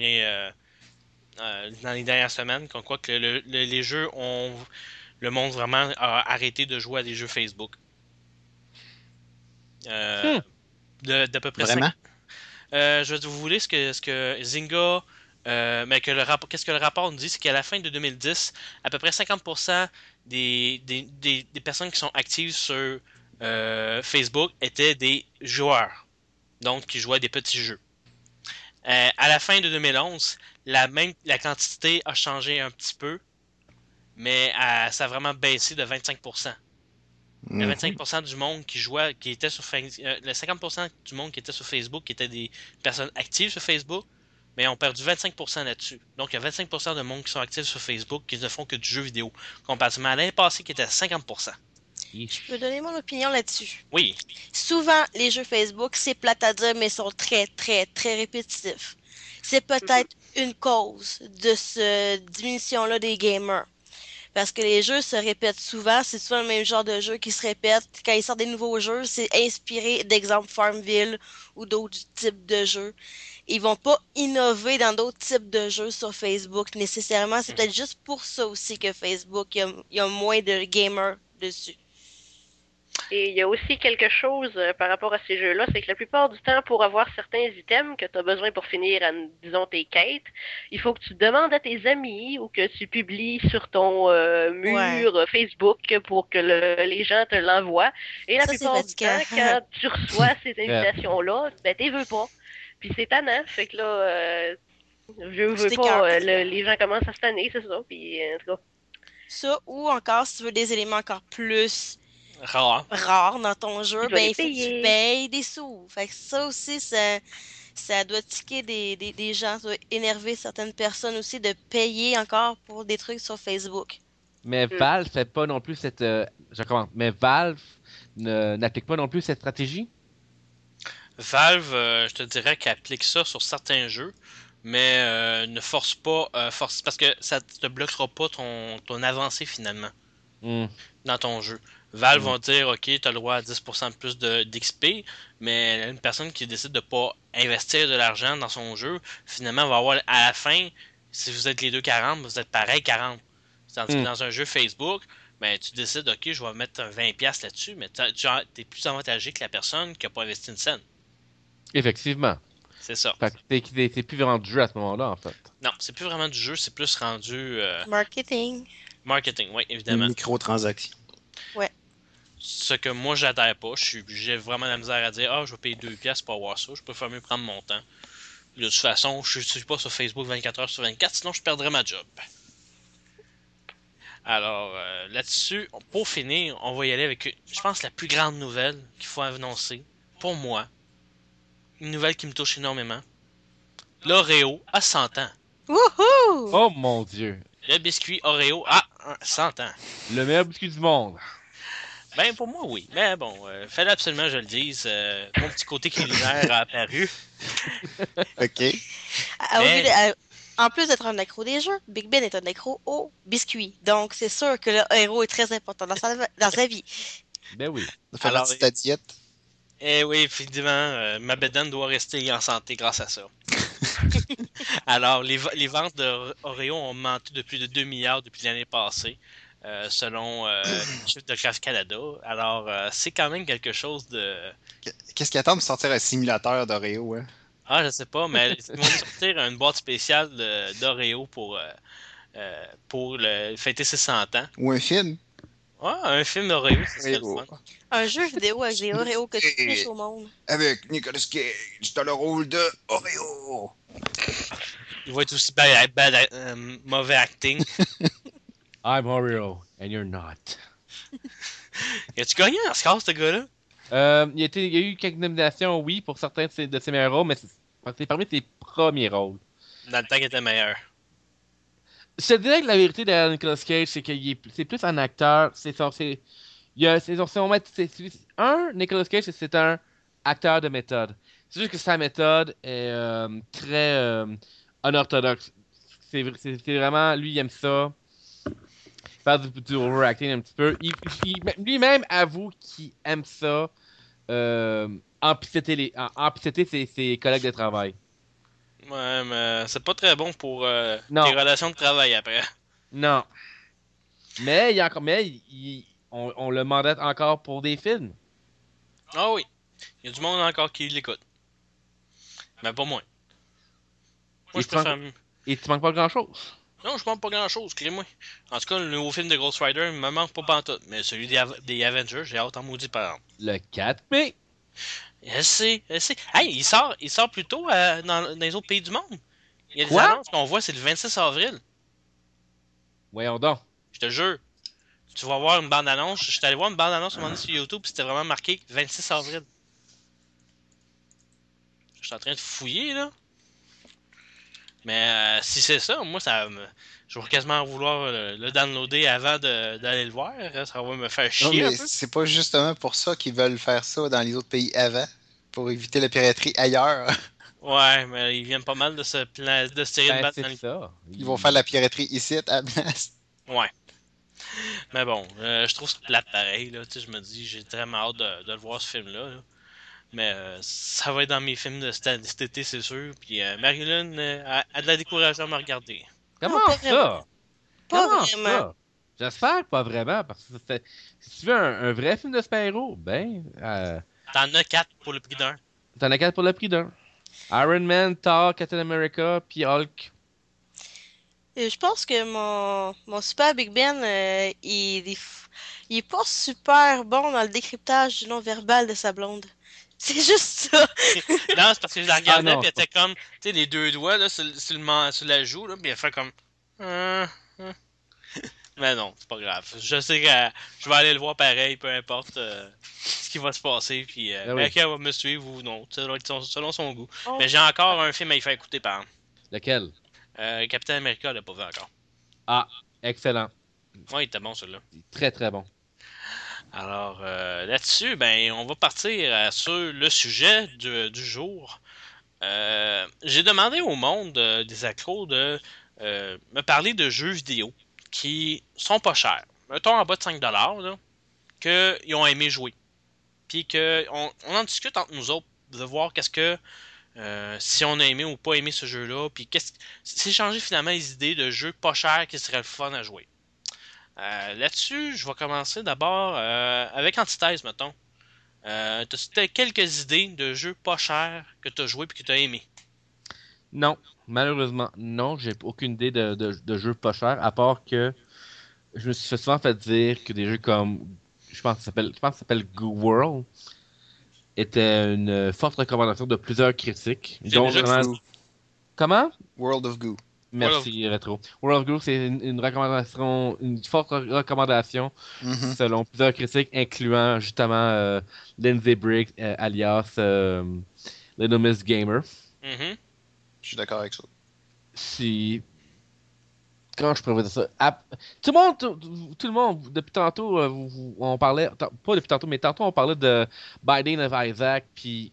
les dernières semaines, comme quoi que les jeux le monde vraiment a arrêté de jouer à des jeux Facebook. d'à peu près Vraiment? je vais vous lire ce que Zynga. Mais qu'est-ce que le rapport nous dit, c'est qu'à la fin de 2010, à peu près 50% des personnes qui sont actives sur Facebook étaient des joueurs, donc qui jouaient à des petits jeux. À la fin de 2011, la quantité a changé un petit peu, mais ça a vraiment baissé de 25%. Le 25% du monde qui jouait, qui était sur le 50% du monde qui était sur Facebook, qui étaient des personnes actives sur Facebook, mais ont perdu 25% là-dessus. Donc, il y a 25% de monde qui sont actifs sur Facebook qui ne font que du jeu vidéo, comparativement à l'année passée qui était à 50%. Je peux donner mon opinion là-dessus. Oui. Souvent, les jeux Facebook, c'est plate à dire, mais sont très, très, très répétitifs. C'est peut-être une cause de cette diminution-là des gamers. Parce que les jeux se répètent souvent, c'est souvent le même genre de jeu qui se répète. Quand ils sortent des nouveaux jeux, c'est inspiré d'exemples Farmville ou d'autres types de jeux. Ils vont pas innover dans d'autres types de jeux sur Facebook nécessairement. C'est peut-être juste pour ça aussi que Facebook, il y a moins de gamers dessus. Et il y a aussi quelque chose par rapport à ces jeux-là, c'est que la plupart du temps, pour avoir certains items que tu as besoin pour finir, disons, tes quêtes, il faut que tu demandes à tes amis ou que tu publies sur ton mur Facebook pour que les gens te l'envoient. Et la plupart du temps, quand tu reçois ces invitations-là, ben t'es veux pas. Puis c'est tannant, fait que là, je veux pas, les gens commencent à se tanner, c'est ça, puis en tout cas. Ça, ou encore, si tu veux des éléments encore plus rares dans ton jeu, ben il faut que tu payes des sous. Fait que ça aussi, ça doit tiquer des gens, ça doit énerver certaines personnes aussi de payer encore pour des trucs sur Facebook. Mais Valve fait pas non plus cette... Mais Valve n'applique pas non plus cette stratégie? Valve, je te dirais qu'elle applique ça sur certains jeux, mais ne force pas, parce que ça te bloquera pas ton avancée finalement dans ton jeu. Valve vont dire, ok, tu as le droit à 10% de plus d'XP, mais une personne qui décide de pas investir de l'argent dans son jeu, finalement va avoir à la fin, si vous êtes les deux 40, vous êtes pareil 40. Tandis que dans un jeu Facebook, ben, tu décides, ok, je vais mettre un 20$ là-dessus, mais tu es plus avantagé que la personne qui n'a pas investi une scène. Effectivement. C'est ça. Fait que c'est plus vraiment du jeu à ce moment-là, en fait. Non, c'est plus vraiment du jeu, c'est plus rendu... Marketing. Marketing, oui, évidemment. Microtransactions. Ouais. Ce que moi, j'adhère pas. J'ai vraiment la misère à dire, je vais payer 2$ pour avoir ça. Je préfère mieux prendre mon temps. De toute façon, je suis pas sur Facebook 24h/24, sinon je perdrais ma job. Alors, là-dessus, pour finir, on va y aller avec, je pense, la plus grande nouvelle qu'il faut annoncer, pour moi. Une nouvelle qui me touche énormément. L'Oreo a 100 ans. Wouhou! Oh mon Dieu! Le biscuit Oreo a 100 ans. Le meilleur biscuit du monde. Ben, pour moi, oui. Mais bon, fallait absolument que je le dise. Mon petit côté culinaire a apparu. OK. En plus d'être un accro des jeux, Big Ben est un accro aux biscuits. Donc, c'est sûr que le héros est très important dans sa vie. Ben oui. Ça fait partie de ta diète. Eh oui, effectivement, ma bedaine doit rester en santé grâce à ça. Alors, les ventes d'Oreo ont augmenté de plus de 2 milliards depuis l'année passée, selon le chiffre de Craft Canada. Alors, c'est quand même quelque chose de... Qu'est-ce qui attend pour sortir un simulateur d'Oreo, hein? Ah, je sais pas, mais ils vont sortir une boîte spéciale d'Oreo pour fêter ses 100 ans. Ou un film? Ouais, un film d'Oreo, c'est le fun. Un jeu vidéo avec des Oreos que tu touches au monde. Avec Nicolas Cage dans le rôle de Oreo. Il va être aussi mauvais acting. I'm Oreo, and you're not. As-tu gagné un Oscar, ce gars-là? Il y a eu quelques nominations, oui, pour certains de ses meilleurs rôles, mais c'est parmi ses premiers rôles. Dans le temps qu'il était meilleur. Je te dirais que la vérité derrière Nicolas Cage, c'est c'est plus un acteur. Nicolas Cage, c'est un acteur de méthode. C'est juste que sa méthode est très unorthodoxe. C'est vraiment, lui, il aime ça. Faire du overacting un petit peu. Lui-même avoue qu'il aime ça. Amputer ses collègues de travail. Ouais, mais c'est pas très bon pour tes relations de travail après. Non. Mais on le mandate encore pour des films. Ah oui. Il y a du monde encore qui l'écoute. Mais pas moi. Moi, je préfère... Et tu manques pas grand-chose. Non, je manque pas grand-chose, clé-moi. En tout cas, le nouveau film de Ghost Rider, il me manque pas pantoute. Mais celui des Avengers, j'ai hâte en maudit par exemple. Le 4 mai. Je sais. Hey, il sort plus tôt dans les autres pays du monde. Il y a des Quoi? annonces qu'on voit, c'est le 26 avril. Voyons donc. Je te jure. Tu vas voir une bande-annonce. Je suis allé voir une bande-annonce à un moment donné sur YouTube, puis c'était vraiment marqué 26 avril. Je suis en train de fouiller, là. Mais si c'est ça, moi, je vais quasiment vouloir le downloader avant d'aller le voir. Ça va me faire chier Non, un mais peu. c'est pas justement pour ça qu'ils veulent faire ça dans les autres pays avant, pour éviter la piraterie ailleurs. Ouais, mais ils viennent pas mal de se tirer une balle dans C'est le... ça. Ils vont faire la piraterie ici à la place. Ouais. Mais bon, je trouve ça plate pareil, là. Tu sais, je me dis, j'ai vraiment hâte de le voir, ce film-là. Là. Mais ça va être dans mes films de cet été, c'est sûr. Puis Marilyn a de la découragée à me regarder. Comment pas ça? vraiment. Pas Comment vraiment. ça? J'espère que pas vraiment, parce que si tu veux un vrai film de super-héros, ben, T'en as 4 pour le prix d'un. t'en as 4 pour le prix d'un. Iron Man, Thor, Captain America, puis Hulk. Je pense que mon super Big Ben, il est pas super bon dans le décryptage du non-verbal de sa blonde. C'est juste ça. Non, c'est parce que je la regardais, Ah non, puis elle était comme, tu sais, les deux doigts là, sur la joue, là, puis elle fait comme. Hum. Mais non, c'est pas grave. Je sais que je vais aller le voir pareil, peu importe ce qui va se passer, puis Ah oui. elle va me suivre ou non, ça doit être selon son goût. Oh. Mais j'ai encore un film à y faire écouter, par exemple. Lequel? Captain America, elle l'a pas vu encore. Ah, excellent. Ouais, il était bon celui-là. Très, très bon. Alors là-dessus, ben on va partir sur le sujet du jour. J'ai demandé au monde des accros de me parler de jeux vidéo qui sont pas chers. Mettons en bas de 5$, là, qu'ils ont aimé jouer. Puis qu'on en discute entre nous autres de voir qu'est-ce que si on a aimé ou pas aimé ce jeu-là. Puis c'est changer finalement les idées de jeux pas chers qui seraient le fun à jouer. Là-dessus, je vais commencer d'abord avec Antithèse, mettons. T'as quelques idées de jeux pas chers que t'as joué et que t'as aimé? Non, malheureusement, non, j'ai aucune idée de jeux pas chers, à part que je me suis souvent fait dire que des jeux comme, je pense que ça s'appelle Goo World, était une forte recommandation de plusieurs critiques. J'ai déjà Goo. Comment? World of Goo. Merci, Retro. World of Goo, c'est une recommandation, une forte recommandation Mhm. selon plusieurs critiques, incluant justement Lindsay Briggs, alias Little Miss Gamer. Mhm. Je suis d'accord avec ça. Si. Comment je pourrais vous dire ça? Tout le monde, depuis tantôt, on parlait. Pas depuis tantôt, mais tantôt, on parlait de Binding of Isaac, puis.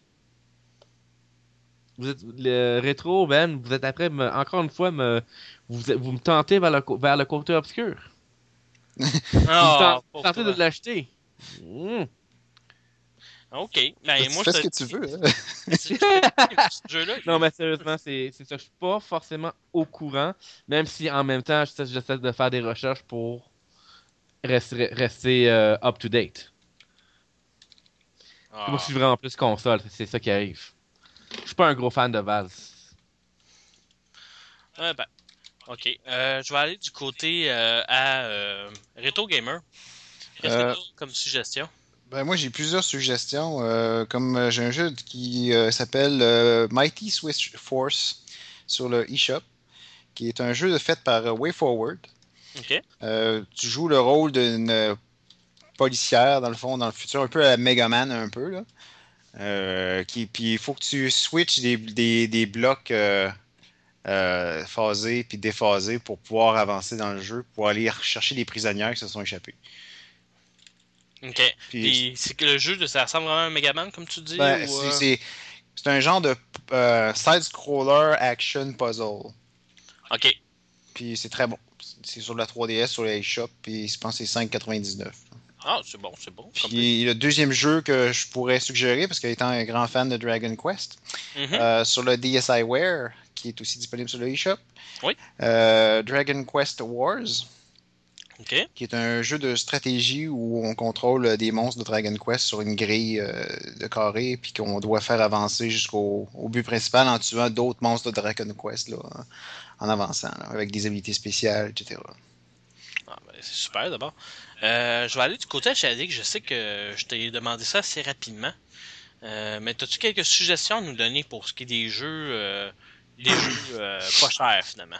Vous êtes le rétro, Ben, vous êtes après, encore une fois, vous me tentez vers le côté obscur. Vous me tentez de l'acheter. Mm. Ok. Ben, moi, Fais ce je que tu veux. Hein. ce jeu-là. Non, mais sérieusement, c'est ça. Je suis pas forcément au courant, même si en même temps, j'essaie de faire des recherches pour rester up-to-date. Moi, je suis vraiment plus console, c'est ça qui arrive. Je suis pas un gros fan de Vals. Ben, ok. Je vais aller du côté à Retro Gamer. Qu'est-ce que tu as comme suggestion? Ben moi j'ai plusieurs suggestions. Comme j'ai un jeu qui s'appelle Mighty Swiss Force sur le eShop, qui est un jeu fait par WayForward. Ok. Tu joues le rôle d'une policière dans le fond, dans le futur, un peu à la Megaman un peu là. Puis il faut que tu switches des blocs phasés puis déphasés pour pouvoir avancer dans le jeu, pour aller chercher des prisonnières qui se sont échappées. Ok. Puis c'est que le jeu, ça ressemble vraiment à un Megaman, comme tu dis? Ben, ou, c'est un genre de side-scroller action puzzle. Ok. Puis c'est très bon. C'est sur la 3DS, sur les eShop, puis je pense que c'est 5,99. Ah, c'est bon, c'est bon. Puis le deuxième jeu que je pourrais suggérer, parce qu'étant un grand fan de Dragon Quest, sur le DSiWare, qui est aussi disponible sur le eShop, Oui. Dragon Quest Wars. OK. qui est un jeu de stratégie où on contrôle des monstres de Dragon Quest sur une grille de carré, puis qu'on doit faire avancer jusqu'au but principal en tuant d'autres monstres de Dragon Quest là, en avançant, là, avec des habilités spéciales, etc. Ah, ben, c'est super d'abord. Je vais aller du côté achédique. Je sais que je t'ai demandé ça assez rapidement. Mais as-tu quelques suggestions à nous donner pour ce qui est des jeux pas chers finalement?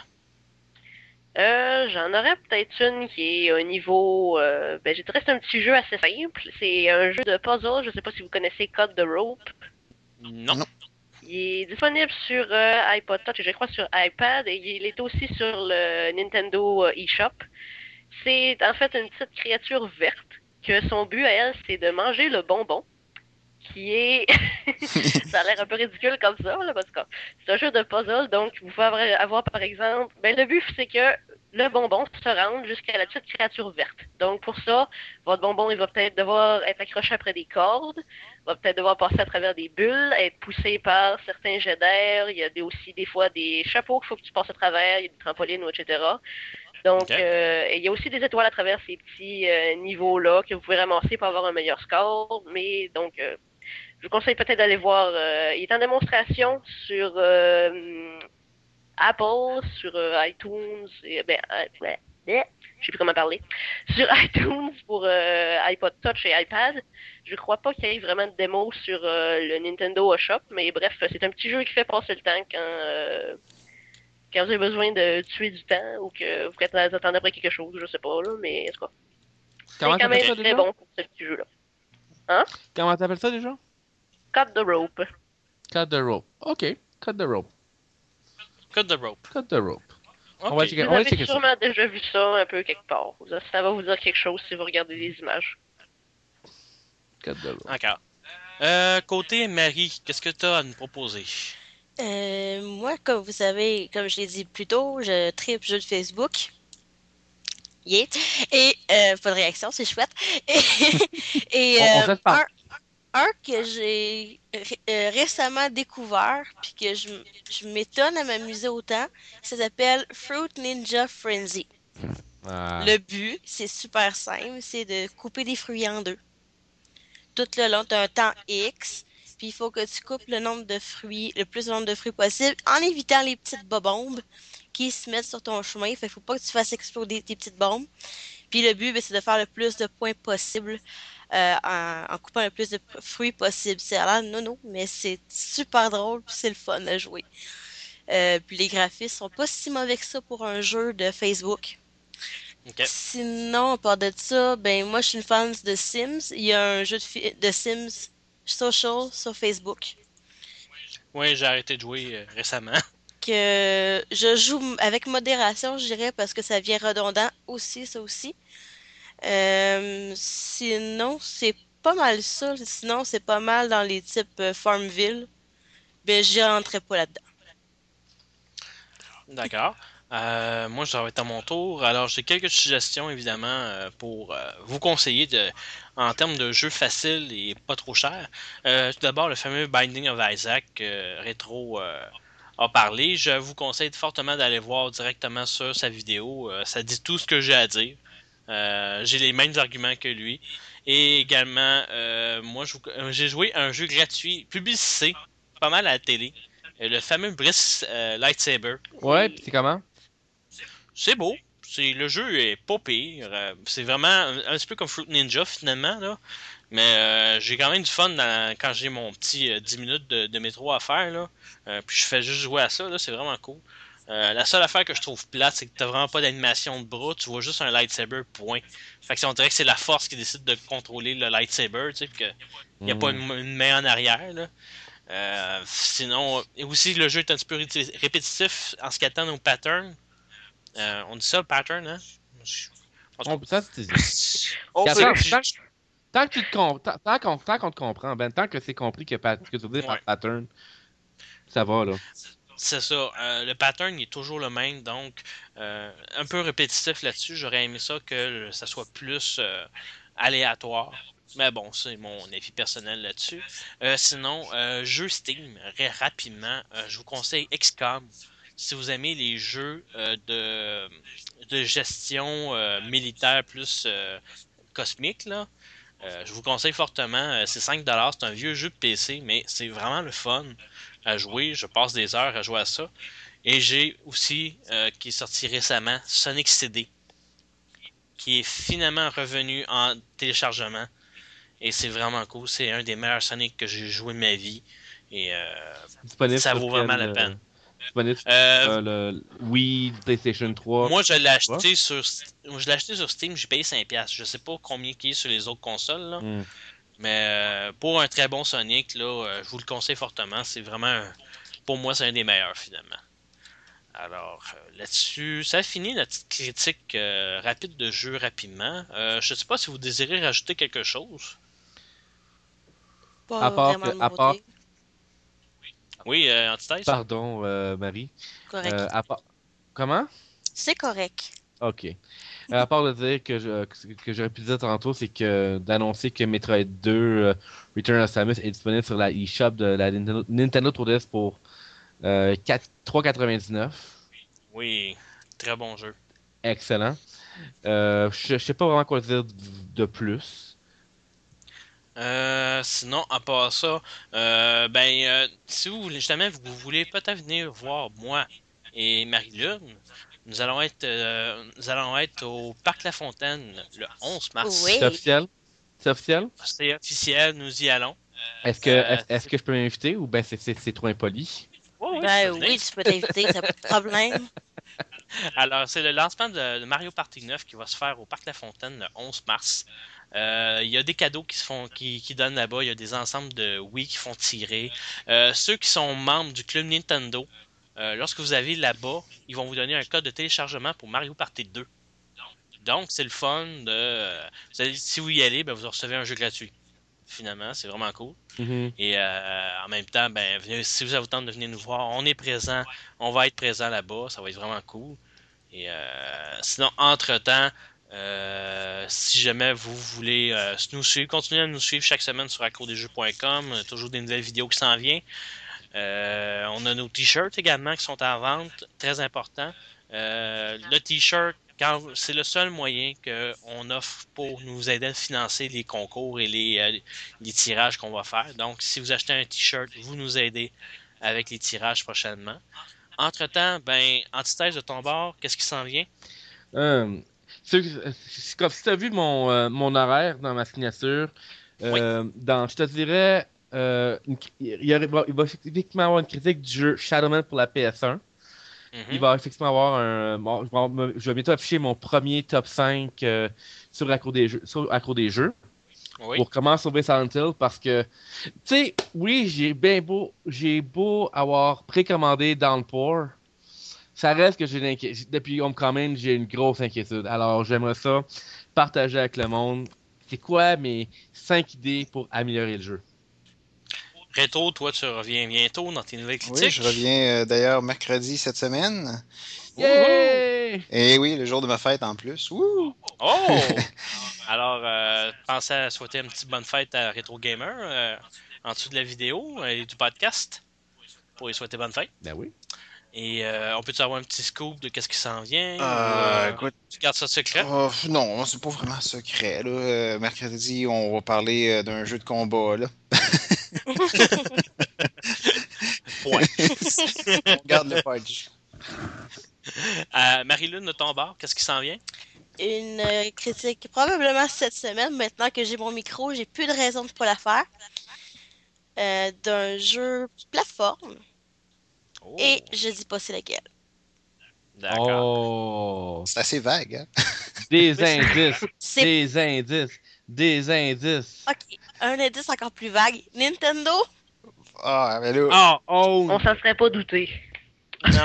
J'en aurais peut-être une qui est au niveau... ben, je dirais que c'est un petit jeu assez simple. C'est un jeu de puzzle. Je sais pas si vous connaissez Cut the Rope. Non. Non. Il est disponible sur iPod Touch et je crois sur iPad. Et il est aussi sur le Nintendo eShop. C'est en fait une petite créature verte que son but à elle, c'est de manger le bonbon. Qui est... ça a l'air un peu ridicule comme ça, là, parce que c'est un jeu de puzzle, donc vous pouvez avoir par exemple... Ben, le but, c'est que le bonbon se rende jusqu'à la petite créature verte. Donc pour ça, votre bonbon, il va peut-être devoir être accroché après des cordes, va peut-être devoir passer à travers des bulles, être poussé par certains jets d'air, il y a aussi des fois des chapeaux qu'il faut que tu passes à travers, il y a des trampolines, etc. Donc, Ok. il y a aussi des étoiles à travers ces petits niveaux-là que vous pouvez ramasser pour avoir un meilleur score, mais donc... je vous conseille peut-être d'aller voir. Il est en démonstration sur Apple, sur iTunes, je sais plus comment parler. Sur iTunes pour iPod Touch et iPad. Je crois pas qu'il y ait vraiment de démo sur le Nintendo Shop, mais bref, c'est un petit jeu qui fait passer le temps quand vous avez besoin de tuer du temps ou que vous attendez après quelque chose, je sais pas, là, mais en tout cas. C'est Comment quand même t'appelles ça très déjà? bon pour ce petit jeu-là. Hein? Comment t'appelles ça déjà? Cut the Rope. Cut the rope. Ok, cut the rope. Cut the rope. Cut the rope. Ok. On va checker, Vous on va avez checker ça. sûrement déjà vu ça un peu quelque part. Ça va vous dire quelque chose si vous regardez les images. Cut the rope. D'accord. Côté Marie, qu'est-ce que tu as à nous proposer? Moi, comme vous savez, comme je l'ai dit plus tôt, je tripe jeux de Facebook. Yeah. Et pas de réaction, c'est chouette. Et On fait pas. un que j'ai récemment découvert, puis que je m'étonne à m'amuser autant, ça s'appelle Fruit Ninja Frenzy. Ah. Le but, c'est super simple, c'est de couper des fruits en deux. Tout le long, tu as un temps X, puis il faut que tu coupes le plus de nombre de fruits possible, en évitant les petites bombes qui se mettent sur ton chemin. Fait qu'il faut pas que tu fasses exploser tes petites bombes. Puis le but, c'est de faire le plus de points possible en coupant le plus de fruits possible. C'est à l'air nono, mais c'est super drôle, puis c'est le fun à jouer. Puis les graphismes sont pas si mauvais que ça pour un jeu de Facebook. Ok. Sinon, à part de ça, ben moi je suis une fan de Sims. Il y a un jeu de Sims Social sur Facebook Oui, j'ai arrêté de jouer récemment. que je joue avec modération, je dirais, parce que ça devient redondant aussi, ça aussi. Sinon, c'est pas mal ça. Sinon, c'est pas mal dans les types Farmville. Ben, j'y rentrais pas là-dedans. D'accord. Moi, ça va être à mon tour. Alors, j'ai quelques suggestions, évidemment, pour vous conseiller en termes de jeux faciles et pas trop chers. Tout d'abord, le fameux Binding of Isaac rétro a parlé. Je vous conseille fortement d'aller voir directement sur sa vidéo. Ça dit tout ce que j'ai à dire. J'ai les mêmes arguments que lui. Et également, moi, j'ai joué à un jeu gratuit, publicité, pas mal à la télé. Le fameux Briss Lightsaber. Ouais, pis c'est comment? C'est beau. Le jeu est pas pire. C'est vraiment un petit peu comme Fruit Ninja finalement, là. Mais j'ai quand même du fun quand j'ai mon petit 10 minutes de métro à faire, là. Puis je fais juste jouer à ça, là. C'est vraiment cool. La seule affaire que je trouve plate, c'est que t'as vraiment pas d'animation de bras. Tu vois juste un lightsaber, point. Fait que on dirait que c'est la force qui décide de contrôler le lightsaber, tu sais, qu'il n'y a pas une main en arrière, là. Sinon, et aussi le jeu est un petit peu répétitif en ce qui attend au pattern. On dit ça, le pattern, hein? Ça, c'est... On Tant, peut. tant que tu tant qu'on te comprend, ben, tant que c'est compris que tu veux dire par Ouais. pattern, ça va, là. C'est ça. Le pattern il est toujours le même, donc un peu répétitif là-dessus. J'aurais aimé ça que ça soit plus aléatoire. Mais bon, c'est mon avis personnel là-dessus. Sinon, jeu Steam, rapidement, je vous conseille XCOM. si vous aimez les jeux de gestion militaire plus cosmique, là, je vous conseille fortement. C'est 5$, c'est un vieux jeu de PC, mais c'est vraiment le fun à jouer. Je passe des heures à jouer à ça. Et j'ai aussi, qui est sorti récemment, Sonic CD, qui est finalement revenu en téléchargement. Et c'est vraiment cool. C'est un des meilleurs Sonic que j'ai joué de ma vie. Et ça vaut vraiment la peine. Disponible sur le Wii, PlayStation 3. Moi, je l'ai acheté sur Steam, j'ai payé 5$. Je sais pas combien il est sur les autres consoles, là. Mais pour un très bon Sonic, là, je vous le conseille fortement. C'est vraiment, pour moi, c'est un des meilleurs, finalement. Alors, là-dessus, ça a fini notre petite critique rapide de jeu rapidement. Je sais pas si vous désirez rajouter quelque chose. Pas vraiment de nouveauté. Oui, Antithèse? Pardon, Marie. Correct. Comment? C'est correct. Ok. À part de dire que j'aurais pu dire tantôt, c'est que d'annoncer que Metroid 2 Return of Samus est disponible sur la eShop de la Nintendo 3DS pour 3,99$. Oui, très bon jeu. Excellent. Je sais pas vraiment quoi dire de plus. Sinon, à part ça, si vous voulez, justement, vous voulez peut-être venir voir moi et Marie-Lune, nous allons être au Parc La Fontaine le 11 mars. Oui. C'est officiel? C'est officiel? C'est officiel, nous y allons. Est-ce que je peux m'inviter ou ben c'est trop impoli? Oui, tu peux t'inviter, t'as pas de problème. Alors, c'est le lancement de Mario Party 9 qui va se faire au Parc La Fontaine le 11 mars. Il y a des cadeaux qui donnent là-bas. Il y a des ensembles de Wii qui font tirer. Ceux qui sont membres du club Nintendo, lorsque vous avez là-bas, ils vont vous donner un code de téléchargement pour Mario Party 2. Donc, c'est le fun si vous y allez, vous recevez un jeu gratuit. Finalement, c'est vraiment cool. Mm-hmm. Et en même temps, si vous avez le temps de venir nous voir, on est présent. On va être présent là-bas. Ça va être vraiment cool. Et sinon, entre-temps, si jamais vous voulez nous suivre, continuez à nous suivre chaque semaine sur accrodesjeux.com. Toujours des nouvelles vidéos qui s'en viennent. On a nos t-shirts également qui sont à vente. Très important. Le t-shirt, c'est le seul moyen qu'on offre pour nous aider à financer les concours et les tirages qu'on va faire. Donc, si vous achetez un t-shirt, vous nous aidez avec les tirages prochainement. Entre-temps, Antithèse de ton bord, qu'est-ce qui s'en vient? Comme si tu as vu mon horaire dans ma signature, Oui. je te dirais, il va effectivement avoir une critique du jeu Shadowman pour la PS1. Mm-hmm. Il va effectivement avoir je vais bientôt afficher mon premier top 5 sur la cour des jeux. Oui. Pour comment sauver Silent Hill parce que, tu sais, oui, j'ai beau avoir précommandé Downpour, ça reste que depuis Homecoming, j'ai une grosse inquiétude. Alors, j'aimerais ça partager avec le monde. C'est quoi mes 5 idées pour améliorer le jeu? Rétro, toi, tu reviens bientôt dans tes nouvelles critiques. Oui, je reviens d'ailleurs mercredi cette semaine. Yeah! Et oui, le jour de ma fête en plus. Wouhou! Oh! Alors, pensez à souhaiter une petite bonne fête à Retro Gamer en dessous de la vidéo et du podcast pour lui souhaiter bonne fête. Ben oui. Et on peut-tu avoir un petit scoop de qu'est-ce qui s'en vient? Écoute, tu gardes ça secret? Non, c'est pas vraiment secret. Là. Mercredi, on va parler d'un jeu de combat. Là. Point. On garde le punch. Marie-Lune de ton bord, qu'est-ce qui s'en vient? Une critique probablement cette semaine. Maintenant que j'ai mon micro, j'ai plus de raison de pas la faire. D'un jeu plateforme. Oh. Et je dis pas c'est lequel. D'accord. Oh! C'est assez vague, hein? Des indices! C'est... Des indices! Des indices! Ok, un indice encore plus vague. Nintendo? Ah, mais là... Oh! On s'en serait pas douté. Non.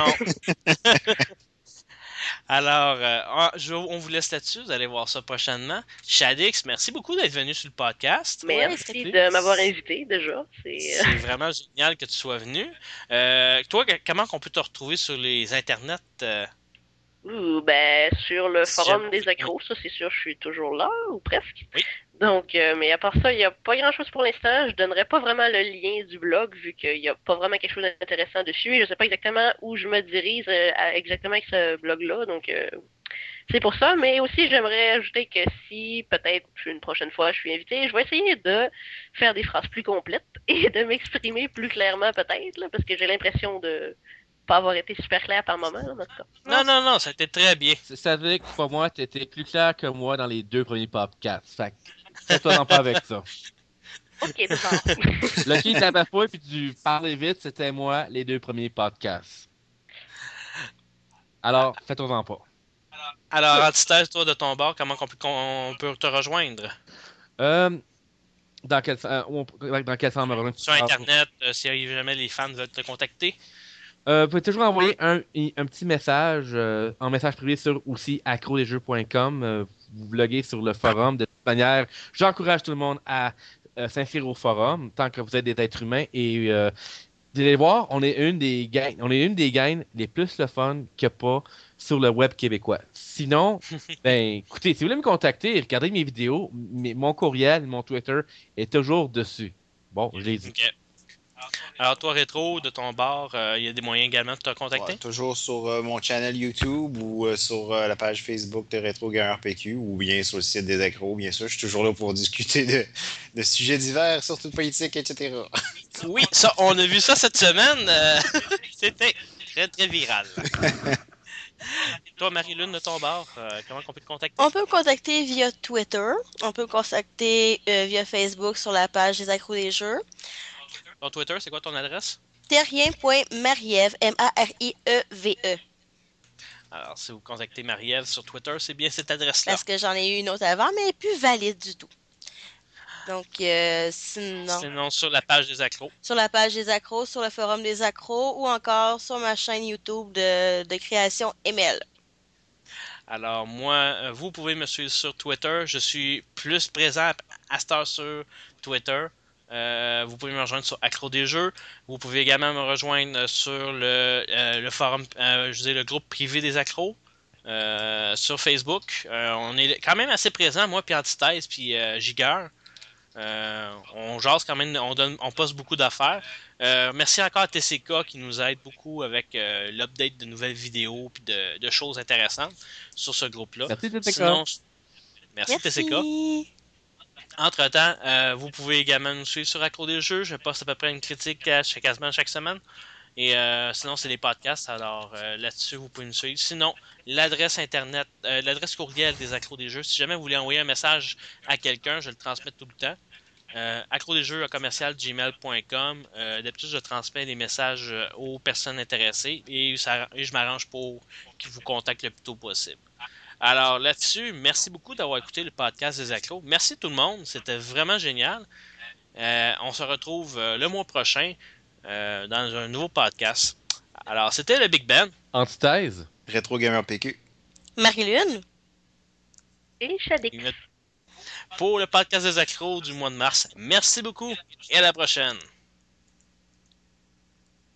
Alors, on vous laisse là-dessus. Vous allez voir ça prochainement. Shadix, merci beaucoup d'être venu sur le podcast. Merci de m'avoir invité déjà. C'est vraiment génial que tu sois venu. Toi, comment on peut te retrouver sur les internets? Ben, sur le Si forum jamais- des accros, ça c'est sûr, je suis toujours là, ou presque. Oui. Donc, mais à part ça, il n'y a pas grand-chose pour l'instant. Je donnerai pas vraiment le lien du blog, vu qu'il n'y a pas vraiment quelque chose d'intéressant dessus. Et je sais pas exactement où je me dirige exactement avec ce blog-là. Donc, c'est pour ça. Mais aussi, j'aimerais ajouter que si, peut-être, une prochaine fois, je suis invité, je vais essayer de faire des phrases plus complètes et de m'exprimer plus clairement, peut-être, là, parce que j'ai l'impression de pas avoir été super clair par moment, là, en tout cas. Non, ça a été très bien. Ça veut dire que pour moi, t'étais plus clair que moi dans les 2 premiers podcasts. Fait que fais-toi pas avec ça. Ok, d'accord. Le qui t'avait pas puis tu parlais vite, c'était moi, les 2 premiers podcasts. Alors, fais-toi pas. Alors, Antithèse, toi, de ton bord, comment on peut te rejoindre? Dans quel sens on me rejoint? Sur Internet, si jamais les fans veulent te contacter? Vous pouvez toujours envoyer un petit message en message privé sur aussi accrodesjeux.com. Vous bloguez sur le forum. De toute manière, j'encourage tout le monde à s'inscrire au forum tant que vous êtes des êtres humains. Et vous allez voir, on est une des gangs les plus le fun qu'il n'y a pas sur le web québécois. Sinon, ben écoutez, si vous voulez me contacter, regardez mes vidéos, mon courriel, mon Twitter est toujours dessus. Bon, je l'ai dit. Ok. Alors, toi, Rétro, de ton bord, il y a des moyens également de te contacter? Ouais, toujours sur mon channel YouTube ou sur la page Facebook de Retro Gamer PQ ou bien sur le site des accros, bien sûr. Je suis toujours là pour discuter de sujets divers, surtout de politique, etc. Oui, ça, on a vu ça cette semaine. C'était très, très viral. Toi, Marie-Lune, de ton bord, comment on peut te contacter? On peut me contacter via Twitter. On peut me contacter via Facebook sur la page des accros des jeux. Ton Twitter, c'est quoi ton adresse? Terrien.marieve, M-A-R-I-E-V-E. Alors, si vous contactez Marie-Ève sur Twitter, c'est bien cette adresse-là. Parce que j'en ai eu une autre avant, mais elle n'est plus valide du tout. Donc, sinon, Sinon, sur la page des accros. sur la page des accros, sur le forum des accros ou encore sur ma chaîne YouTube de création ML. Alors, moi, vous pouvez me suivre sur Twitter. Je suis plus présent à cette heure sur Twitter. Vous pouvez me rejoindre sur Accro des Jeux. Vous pouvez également me rejoindre sur le forum, le groupe privé des accros sur Facebook. On est quand même assez présent, moi, puis Antithèse, puis Giger. On jase quand même, on poste beaucoup d'affaires. Merci encore à TCK qui nous aide beaucoup avec l'update de nouvelles vidéos puis de choses intéressantes sur ce groupe-là. Merci TCK. Sinon, merci TCK. Entre-temps, vous pouvez également nous suivre sur Accro des Jeux. Je poste à peu près une critique quasiment chaque semaine. Et sinon, c'est les podcasts. Alors là-dessus, vous pouvez nous suivre. Sinon, l'adresse internet, l'adresse courriel des Accros des Jeux. Si jamais vous voulez envoyer un message à quelqu'un, je le transmets tout le temps. accrodesjeux@gmail.com. D'habitude, je transmets les messages aux personnes intéressées et je m'arrange pour qu'ils vous contactent le plus tôt possible. Alors là-dessus, merci beaucoup d'avoir écouté le podcast des accros. Merci tout le monde, c'était vraiment génial. On se retrouve le mois prochain dans un nouveau podcast. Alors, c'était le Big Ben. Antithèse. Retro Gamer PQ. Marie-Lune? Et Shadix. Pour le podcast des accros du mois de mars. Merci beaucoup et à la prochaine.